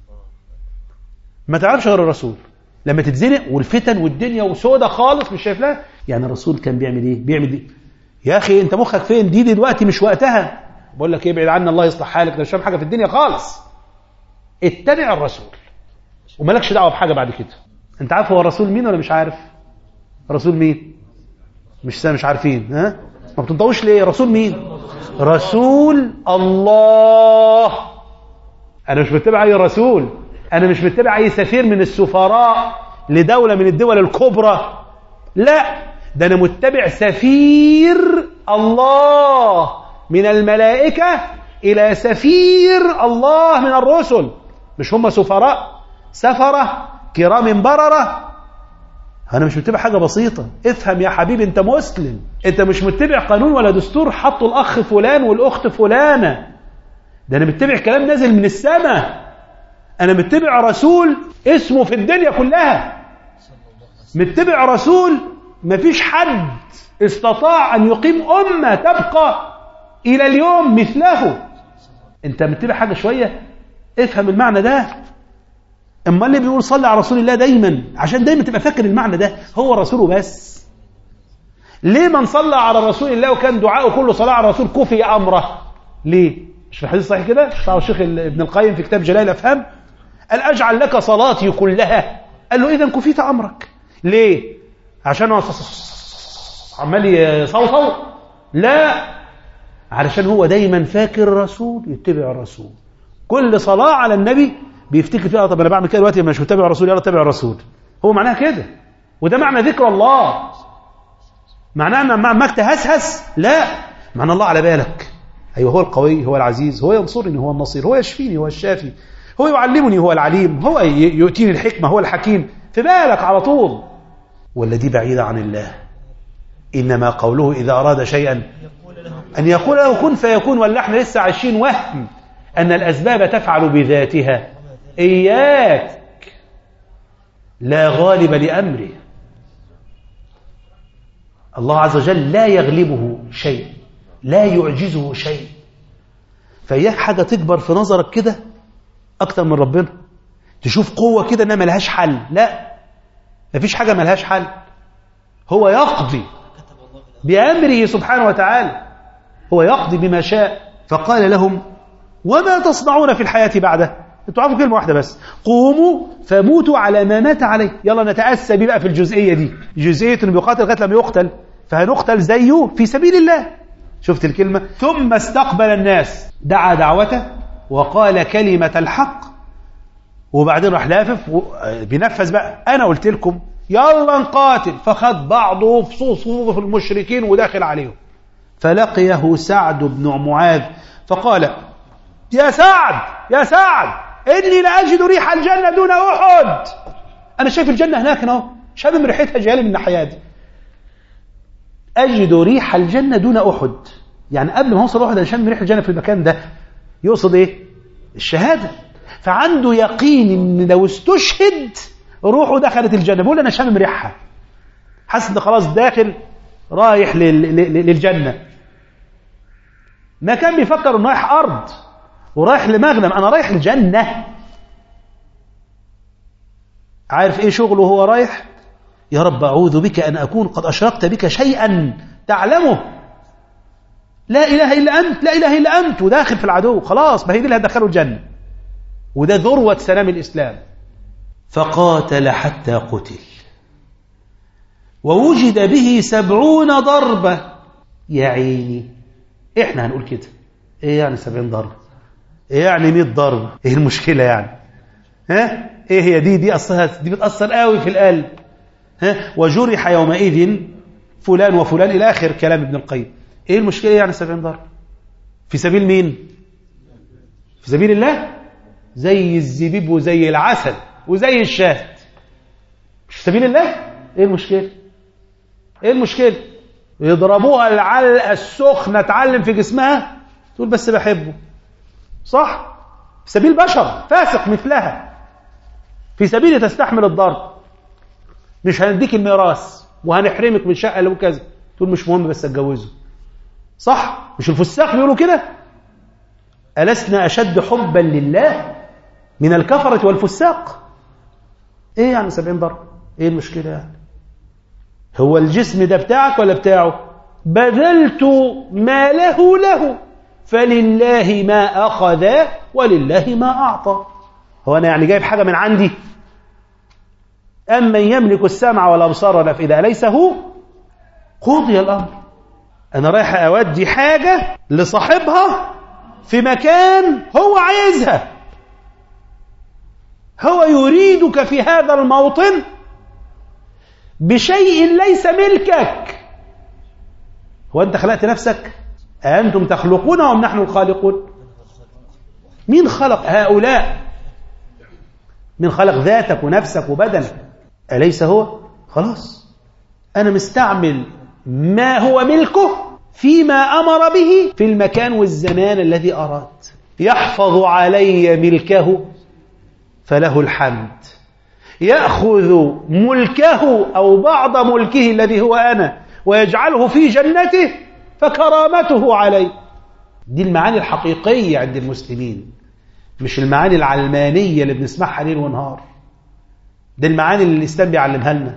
ما تعرفش غير الرسول. لما تتزنق والفتن والدنيا وسودة خالص مش شايف لها، يعني الرسول كان بيعمل ايه؟ بيعمل ايه؟ يا اخي انت مخك فين؟ دي دلوقتي مش وقتها. بقول لك ابعد عنا الله يصلح حالك، ده مش فاهم حاجه في الدنيا خالص. اتبع الرسول ومالكش دعوه بحاجه بعد كده. انت عارف هو الرسول مين ولا مش عارف؟ رسول مين؟ مش مش عارفين؟ ها؟ ما بتنطوش ليه؟ رسول مين؟ رسول الله. انا مش بتبع اي رسول، انا مش بتبع اي سفير من السفراء لدوله من الدول الكبرى، لا، ده انا متبع سفير الله من الملائكة إلى سفير الله من الرسل. مش هم سفراء سفرة كرام بررة؟ أنا مش متبع حاجة بسيطة. افهم يا حبيبي، أنت مسلم، أنت مش متبع قانون ولا دستور حطوا الأخ فلان والأخت فلانة. ده أنا متبع كلام نازل من السماء. أنا متبع رسول اسمه في الدنيا كلها، متبع رسول مفيش حد استطاع أن يقيم أمة تبقى إلى اليوم مثله. أنت متبع حاجة شوية، افهم المعنى ده. أما اللي بيقول صلي على رسول الله دايما، عشان دايما تبقى فاكر المعنى ده، هو رسوله بس. ليه من صلى على رسول الله وكان دعاءه كله صلاة على الرسول كفي أمره؟ ليه؟ مش في الحديث صحيح كده؟ بتاع الشيخ ابن القيم في كتاب جلال الأفهام، قال أجعل لك صلاتي كلها. قال له إذا كفيت أمرك. ليه؟ عشان هو عمال يصوصو؟ لا، علشان هو دايما فاكر الرسول، يتبع الرسول. كل صلاة على النبي بيفتكر فيها طب أنا بعمل كده دلوقتي مش متابع الرسول، يلا اتبع الرسول. هو معناها كده، وده معنى ذكر الله. معناه أن معك تهسهس؟ لا، معنى الله على بالك. أيوه، هو القوي، هو العزيز، هو ينصرني، هو النصير، هو يشفيني، هو الشافي، هو يعلمني، هو العليم، هو يؤتيني الحكمة، هو الحكيم. في بالك على طول. والذي بعيد عن الله إنما قوله إذا أراد شيئا أن يقول له كن فيكون. ولا احنا لسه عايشين وهم أن الأسباب تفعل بذاتها. إياك، لا غالب لأمره. الله عز وجل لا يغلبه شيء، لا يعجزه شيء. فإياك حاجة تكبر في نظرك كده أكتر من ربنا، تشوف قوة كده إنها ملهاش حل. لا، مفيش حاجة ملهاش حل. هو يقضي بأمره سبحانه وتعالى، هو يقضي بما شاء. فقال لهم وما تصنعون في الحياة بعده؟ انتوا عارفوا كلمة واحدة بس، قوموا فموتوا على ما مات عليه. يلا نتأسى بيه بقى في الجزئية دي، جزئية انه بيقاتل لغاية لما يقتل، فهنقتل زيه في سبيل الله. شفت الكلمة؟ ثم استقبل الناس، دعا دعوته وقال كلمة الحق، وبعدين راح لافف بينفذ بقى. انا قلت لكم يلا نقاتل، فخد بعضه في صفوف المشركين وداخل عليهم. فلقيه سعد بن معاذ فقال يا سعد يا سعد إني لأجد ريح الجنة دون أحد. أنا شايف الجنة هناك اهو، شامم ريحتها جاية من الناحية دي. أجد ريح الجنة دون أحد، يعني قبل ما اوصل أحد أنا شامم ريح الجنة في المكان ده. يقصد إيه؟ الشهادة. فعنده يقين إن لو استشهد روحه دخلت الجنة. بيقول أنا شامم ريحها، حاسس إن خلاص داخل رايح للجنة. ما كان بيفكر إنه رايح أرض ورايح لمغنم، أنا رايح الجنة. عارف إيه شغله وهو رايح؟ يا رب أعوذ بك أن أكون قد أشركت بك شيئا تعلمه. لا إله إلا أنت، لا إله إلا أنت، وداخل في العدو. خلاص، ما هي دي اللي هتدخله الجنة، وده ذروة سلام الإسلام. فقاتل حتى قتل ووجد به سبعون ضربة. يا عيني، إحنا هنقول كده إيه يعني سبعين ضربة؟ إيه يعني مئة ضربة؟ إيه المشكلة يعني؟ ها؟ إيه هي دي دي أصلها دي بتأثر قوي في القلب. ها؟ وجرح يومئذ فلان وفلان إلى آخر كلام ابن القيم. إيه المشكلة يعني سبعين ضربة؟ في سبيل مين؟ في سبيل الله، زي الزبيب وزي العسل وزي الشاهد. مش في سبيل الله؟ إيه المشكلة؟ إيه المشكلة؟ يضربوها العلقة السخنة تعلم في جسمها، تقول بس بحبه. صح؟ في سبيل بشر فاسق مثلها، في سبيل تستحمل الضرب. مش هنديك الميراث وهنحرمك من شقة لو كذا، تقول مش مهم بس اتجوزه. صح؟ مش الفساق بيقولوا كده؟ ألسنا أشد حبا لله من الكفرة والفساق؟ ايه يعني سبعين ضرب؟ ايه المشكلة يعني؟ هو الجسم ده بتاعك ولا بتاعه؟ بذلت ما له له، فلله ما أخذ ولله ما أعطى. هو أنا يعني جايب حاجة من عندي؟ أمن يملك السمع والأبصار والأفئدة أليس هو؟ قضي الأمر. أنا رايح أودي حاجة لصاحبها في مكان هو عايزها، هو يريدك في هذا الموطن بشيء ليس ملكك. هو أنت خلقت نفسك؟ أنتم تخلقون أم نحن الخالقون؟ مين خلق هؤلاء؟ مين خلق ذاتك ونفسك وبدنك؟ أليس هو؟ خلاص، أنا مستعمل ما هو ملكه فيما أمر به في المكان والزمان الذي أراد. يحفظ علي ملكه فله الحمد، يأخذ ملكه أو بعض ملكه الذي هو أنا ويجعله في جنته فكرامته علي. دي المعاني الحقيقية عند المسلمين، مش المعاني العلمانية اللي بنسمعها ليل ونهار. دي المعاني اللي الإسلام بيعلمها لنا.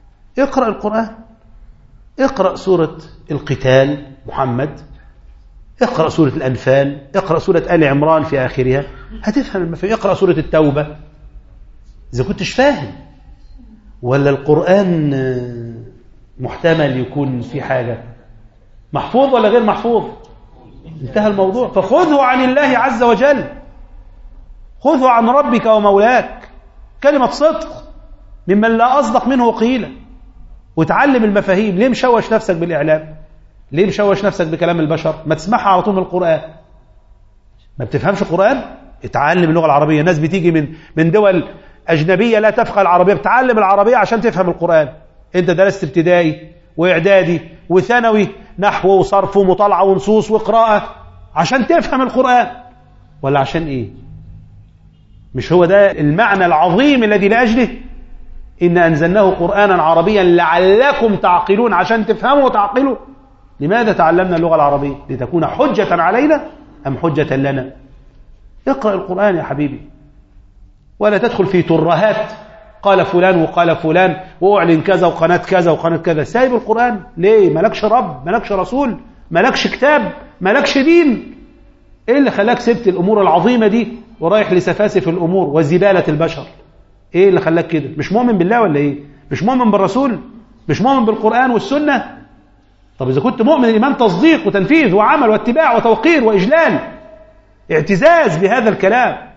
اقرأ القرآن، اقرأ سورة القتال محمد، اقرأ سورة الأنفال، اقرأ سورة آل عمران في آخرها هتفهم المفاهيم، اقرأ سورة التوبة إذا كنتش فاهم. ولا القرآن محتمل يكون في حاجة محفوظ ولا غير محفوظ؟ انتهى الموضوع. فخذه عن الله عز وجل، خذه عن ربك ومولاك، كلمة صدق ممن لا أصدق منه قيل، وتعلم المفاهيم. ليه مشوش نفسك بالإعلام؟ ليه مشوش نفسك بكلام البشر؟ ما تسمعها على طول من القرآن. ما بتفهمش القرآن؟ اتعلم اللغة العربية. ناس بتيجي من من دول أجنبية لا تفقه العربية، بتعلم العربية عشان تفهم القرآن. انت درست ابتدائي واعدادي وثانوي نحو وصرف ومطالعة ونصوص وقراءة عشان تفهم القرآن، ولا عشان ايه؟ مش هو ده المعنى العظيم الذي لأجله إن أنزلناه قرآنا عربيا لعلكم تعقلون، عشان تفهموا وتعقلوا. لماذا تعلمنا اللغة العربية؟ لتكون حجة علينا أم حجة لنا؟ اقرأ القرآن يا حبيبي، ولا تدخل في ترهات قال فلان وقال فلان وأعلن كذا وقناة كذا وقناة كذا. سايب القرآن ليه؟ ملكش رب، ملكش رسول، ملكش كتاب، ملكش دين. ايه اللي خلاك سبت الأمور العظيمة دي ورايح لسفاسف الأمور وزبالة البشر؟ ايه اللي خلاك كده؟ مش مؤمن بالله ولا ايه؟ مش مؤمن بالرسول؟ مش مؤمن بالقرآن والسنة؟ طب إذا كنت مؤمن الإيمان تصديق وتنفيذ وعمل واتباع وتوقير وإجلال، اعتزاز بهذا الكلام.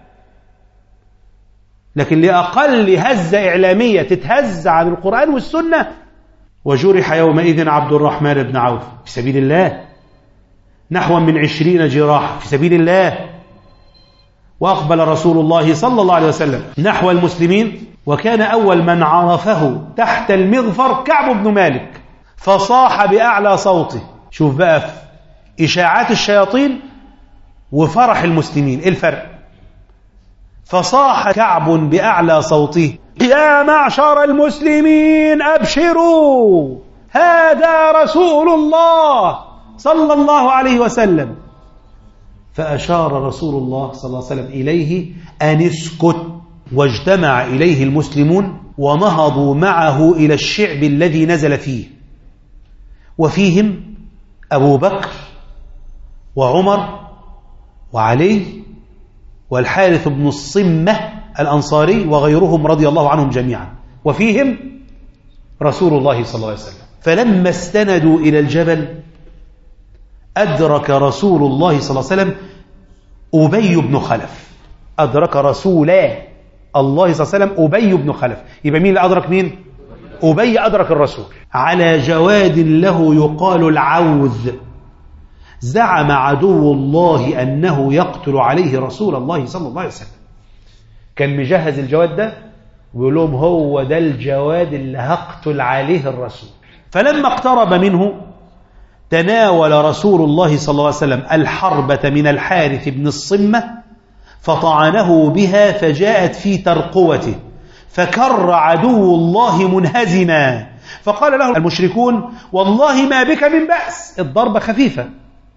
لكن لأقل هزة إعلامية تتهز عن القرآن والسنة. وجرح يومئذ عبد الرحمن بن عوف في سبيل الله، نحو من عشرين جراح في سبيل الله. وأقبل رسول الله صلى الله عليه وسلم نحو المسلمين، وكان أول من عرفه تحت المغفر كعب بن مالك، فصاح بأعلى صوته. شوف بقى إشاعات الشياطين وفرح المسلمين، إيه الفرق؟ فصاح كعب بأعلى صوته: يا معشر المسلمين أبشروا، هذا رسول الله صلى الله عليه وسلم. فأشار رسول الله صلى الله عليه وسلم إليه أن اسكت، واجتمع إليه المسلمون ونهضوا معه إلى الشعب الذي نزل فيه، وفيهم أبو بكر وعمر وعلي والحارث بن الصمة الأنصاري وغيرهم رضي الله عنهم جميعا، وفيهم رسول الله صلى الله عليه وسلم. فلما استندوا إلى الجبل أدرك رسول الله صلى الله عليه وسلم أبي بن خلف. أدرك رسول الله صلى الله عليه وسلم أبي بن خلف. يبقى مين اللي أدرك مين؟ أبي أدرك الرسول على جواد له يقال العوذ. زعم عدو الله أنه يقتل عليه رسول الله صلى الله عليه وسلم. كان مجهز الجواد ده ويقول لهم هو ده الجواد اللي هقتل عليه الرسول. فلما اقترب منه تناول رسول الله صلى الله عليه وسلم الحربة من الحارث بن الصمة فطعنه بها فجاءت في ترقوته، فكر عدو الله منهزما، فقال له المشركون: والله ما بك من بأس، الضربة خفيفة.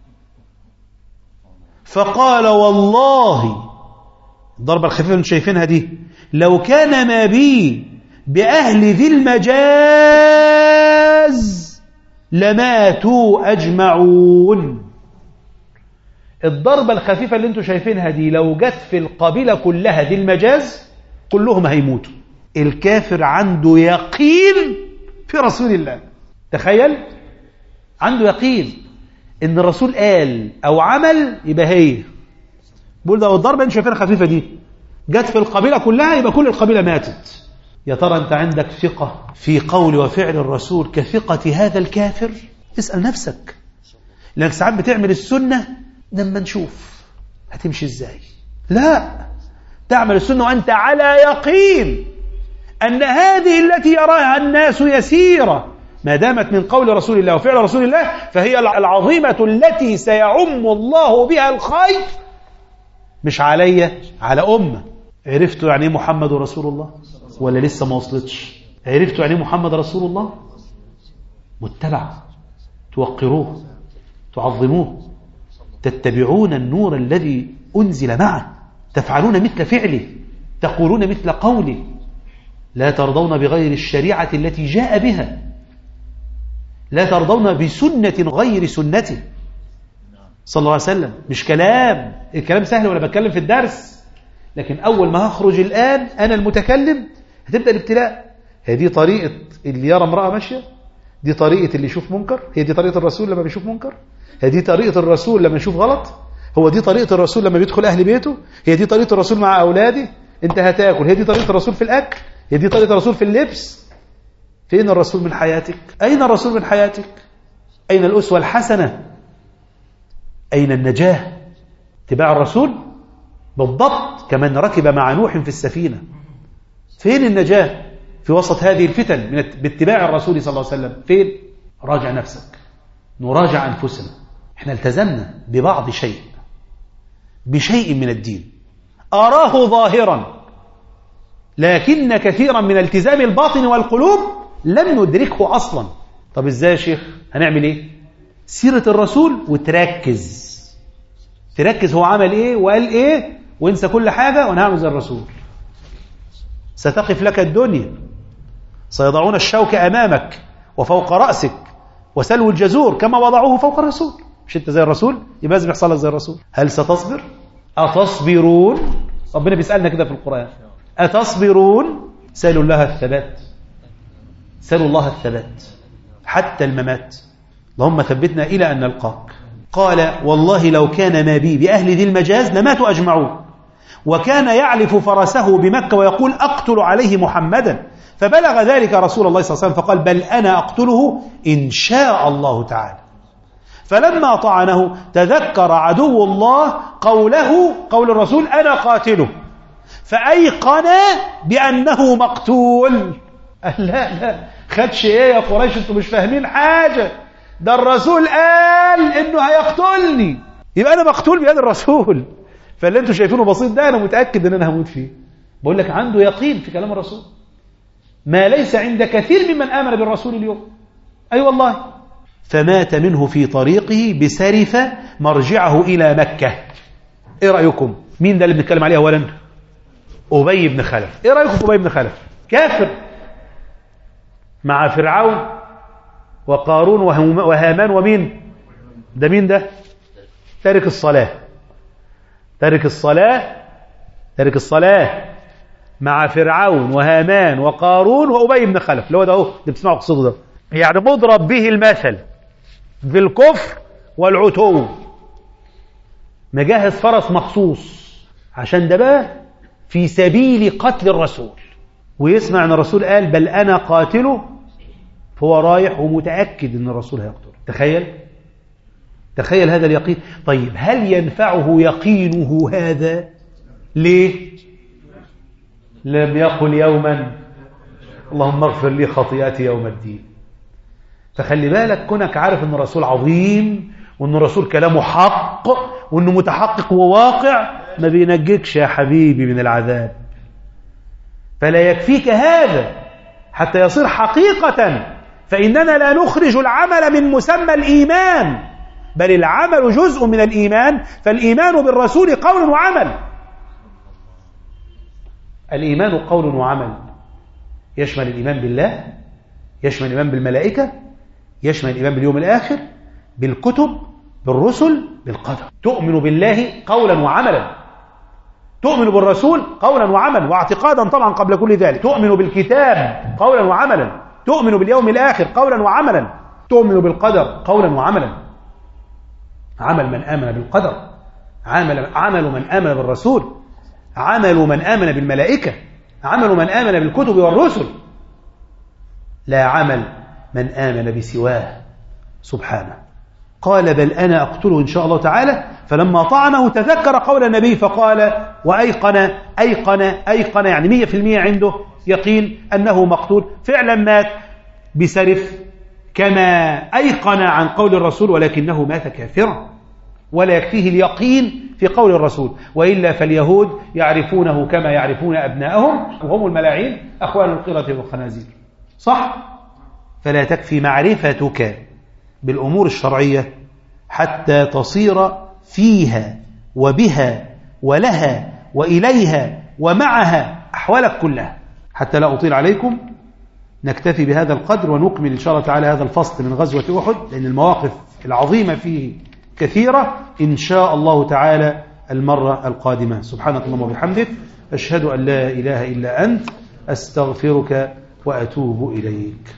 فقال: والله، الضربة الخفيفة اللي شايفينها دي، لو كان ما بي بأهل ذي المجاز لماتوا أجمعون. الضربة الخفيفة اللي انتوا شايفينها دي لو جت في القبيلة كلها ذي المجاز كلهم هيموتوا. الكافر عنده يقين في رسول الله. تخيل، عنده يقين ان الرسول قال او عمل يبقى هي. بقول ده الضربة اللي انتوا شايفينها خفيفة دي جت في القبيلة كلها يبقى كل القبيلة ماتت. يا ترى أنت عندك ثقة في قول وفعل الرسول كثقة هذا الكافر؟ اسأل نفسك، لأنك ساعات بتعمل السنة لما نشوف هتمشي إزاي. لا، تعمل السنة وأنت على يقين أن هذه التي يراها الناس يسيرة، ما دامت من قول رسول الله وفعل رسول الله فهي العظيمة التي سيعم الله بها الخير، مش علي، على أمة. عرفتوا يعني محمد رسول الله ولا لسه ما وصلتش؟ عرفتوا يعني محمد رسول الله؟ متبع، توقروه، تعظموه، تتبعون النور الذي أنزل معه، تفعلون مثل فعله، تقولون مثل قوله، لا ترضون بغير الشريعة التي جاء بها، لا ترضون بسنة غير سنته صلى الله عليه وسلم. مش كلام، الكلام سهل ولا بتكلم في الدرس، لكن أول ما هخرج الآن أنا المتكلم هتبدأ الابتلاء. هي دي طريقة اللي يرى امرأة ماشية؟ دي طريقة اللي يشوف منكر؟ هي دي طريقة الرسول لما بيشوف منكر؟ هي دي طريقة الرسول لما يشوف غلط؟ هو دي طريقة الرسول لما بيدخل أهل بيته؟ هي دي طريقة الرسول مع أولاده؟ أنت هتاكل. هي دي طريقة الرسول في الأكل؟ هي دي طريقة الرسول في اللبس؟ فين الرسول من حياتك؟ أين الرسول من حياتك؟ أين الأسوة الحسنة؟ أين النجاة؟ اتباع الرسول بالضبط كمن ركب مع نوح في السفينة. فين النجاة في وسط هذه الفتن من باتباع الرسول صلى الله عليه وسلم؟ فين؟ راجع نفسك، نراجع أنفسنا. احنا التزمنا ببعض شيء، بشيء من الدين أراه ظاهرا، لكن كثيرا من التزام الباطن والقلوب لم ندركه أصلا. طب ازاي يا شيخ؟ هنعمل ايه؟ سيرة الرسول وتركز تركز هو عمل ايه وقال ايه، وانسى كل حاجة وانا هعمل زي الرسول. ستقف لك الدنيا، سيضعون الشوك أمامك وفوق رأسك وسلو الجزور كما وضعوه فوق الرسول. مش انت زي الرسول؟ يبقى لازم يحصل لك زي الرسول. هل ستصبر؟ أتصبرون؟ ربنا بيسألنا كده في القرآن، أتصبرون؟ سألوا الله الثبات، سألوا الله الثبات حتى الممات. اللهم ثبتنا إلى أن نلقاك. قال والله لو كان ما بي بأهل ذي المجاز لماتوا أجمعون. وكان يعلف فرسه بمكة ويقول أقتل عليه محمدا، فبلغ ذلك رسول الله صلى الله عليه وسلم فقال بل أنا أقتله إن شاء الله تعالى. فلما طعنه تذكر عدو الله قوله قول الرسول أنا قاتله، فأيقن بأنه مقتول. لا لا خدش ايه يا قريش، انتوا مش فاهمين حاجة، ده الرسول قال انه هيقتلني، يبقى انا مقتول بيد الرسول. فاللي انتوا شايفينه بسيط ده انا متأكد ان انا هموت فيه. بقول لك عنده يقين في كلام الرسول ما ليس عند كثير ممن آمن بالرسول اليوم. اي أيوة والله. فمات منه في طريقه بسرفة مرجعه إلى مكة. ايه رأيكم؟ مين ده اللي بنتكلم عليه اولا؟ أبي بن خلف. ايه رأيكم في أبي بن خلف؟ كافر مع فرعون وقارون وهامان ومين ده؟ مين ده؟ تارك الصلاة، تارك الصلاة تارك الصلاة مع فرعون وهامان وقارون وأبي بن خلف. اللي هو ده اهو اللي بتسمعوا قصته ده، يعني مضرب به المثل في الكفر والعتو. مجهز فرس مخصوص عشان ده بقى في سبيل قتل الرسول، ويسمع ان الرسول قال بل انا قاتله، فهو رايح ومتأكد ان الرسول هيقتله. تخيل تخيل هذا اليقين. طيب هل ينفعه يقينه هذا؟ ليه لم يقل يوما اللهم اغفر لي خطيئتي يوم الدين؟ فخلي بالك كونك عارف ان الرسول عظيم وان الرسول كلامه حق وانه متحقق وواقع ما بينجيكش يا حبيبي من العذاب. فلا يكفيك هذا حتى يصير حقيقة، فإننا لا نخرج العمل من مسمى الإيمان، بل العمل جزء من الإيمان. فالإيمان بالرسول قول وعمل. الإيمان قول وعمل، يشمل الإيمان بالله، يشمل الإيمان بالملائكة، يشمل الإيمان باليوم الآخر، بالكتب، بالرسل، بالقدر. تؤمن بالله قولا وعملا، تؤمن بالرسول قولا وعملا واعتقادا طبعا قبل كل ذلك، تؤمن بالكتاب قولا وعملا، تؤمن باليوم الآخر قولا وعملا، تؤمن بالقدر قولا وعملا. عمل من آمن بالقدر، عمل, عمل من آمن بالرسول، عمل من آمن بالملائكة، عمل من آمن بالكتب والرسل، لا عمل من آمن بسواه سبحانه. قال بل أنا أقتله إن شاء الله تعالى. فلما طعنه تذكر قول النبي فقال وأيقن أيقن أيقن يعني مية في المية عنده يقين أنه مقتول. فعلا مات بسرف كما أيقن عن قول الرسول، ولكنه مات كافرا ولا يكفيه اليقين في قول الرسول، وإلا فاليهود يعرفونه كما يعرفون أبناءهم وهم الملاعين أخوان القردة والخنازير. صح؟ فلا تكفي معرفتك بالأمور الشرعية حتى تصير فيها وبها ولها وإليها ومعها أحوالك كلها. حتى لا أطيل عليكم نكتفي بهذا القدر ونكمل إن شاء الله تعالى هذا الفصل من غزوة أحد، لأن المواقف العظيمة فيه كثيرة إن شاء الله تعالى المرة القادمة. سبحانك اللهم وبحمدك، أشهد أن لا إله إلا أنت، أستغفرك وأتوب إليك.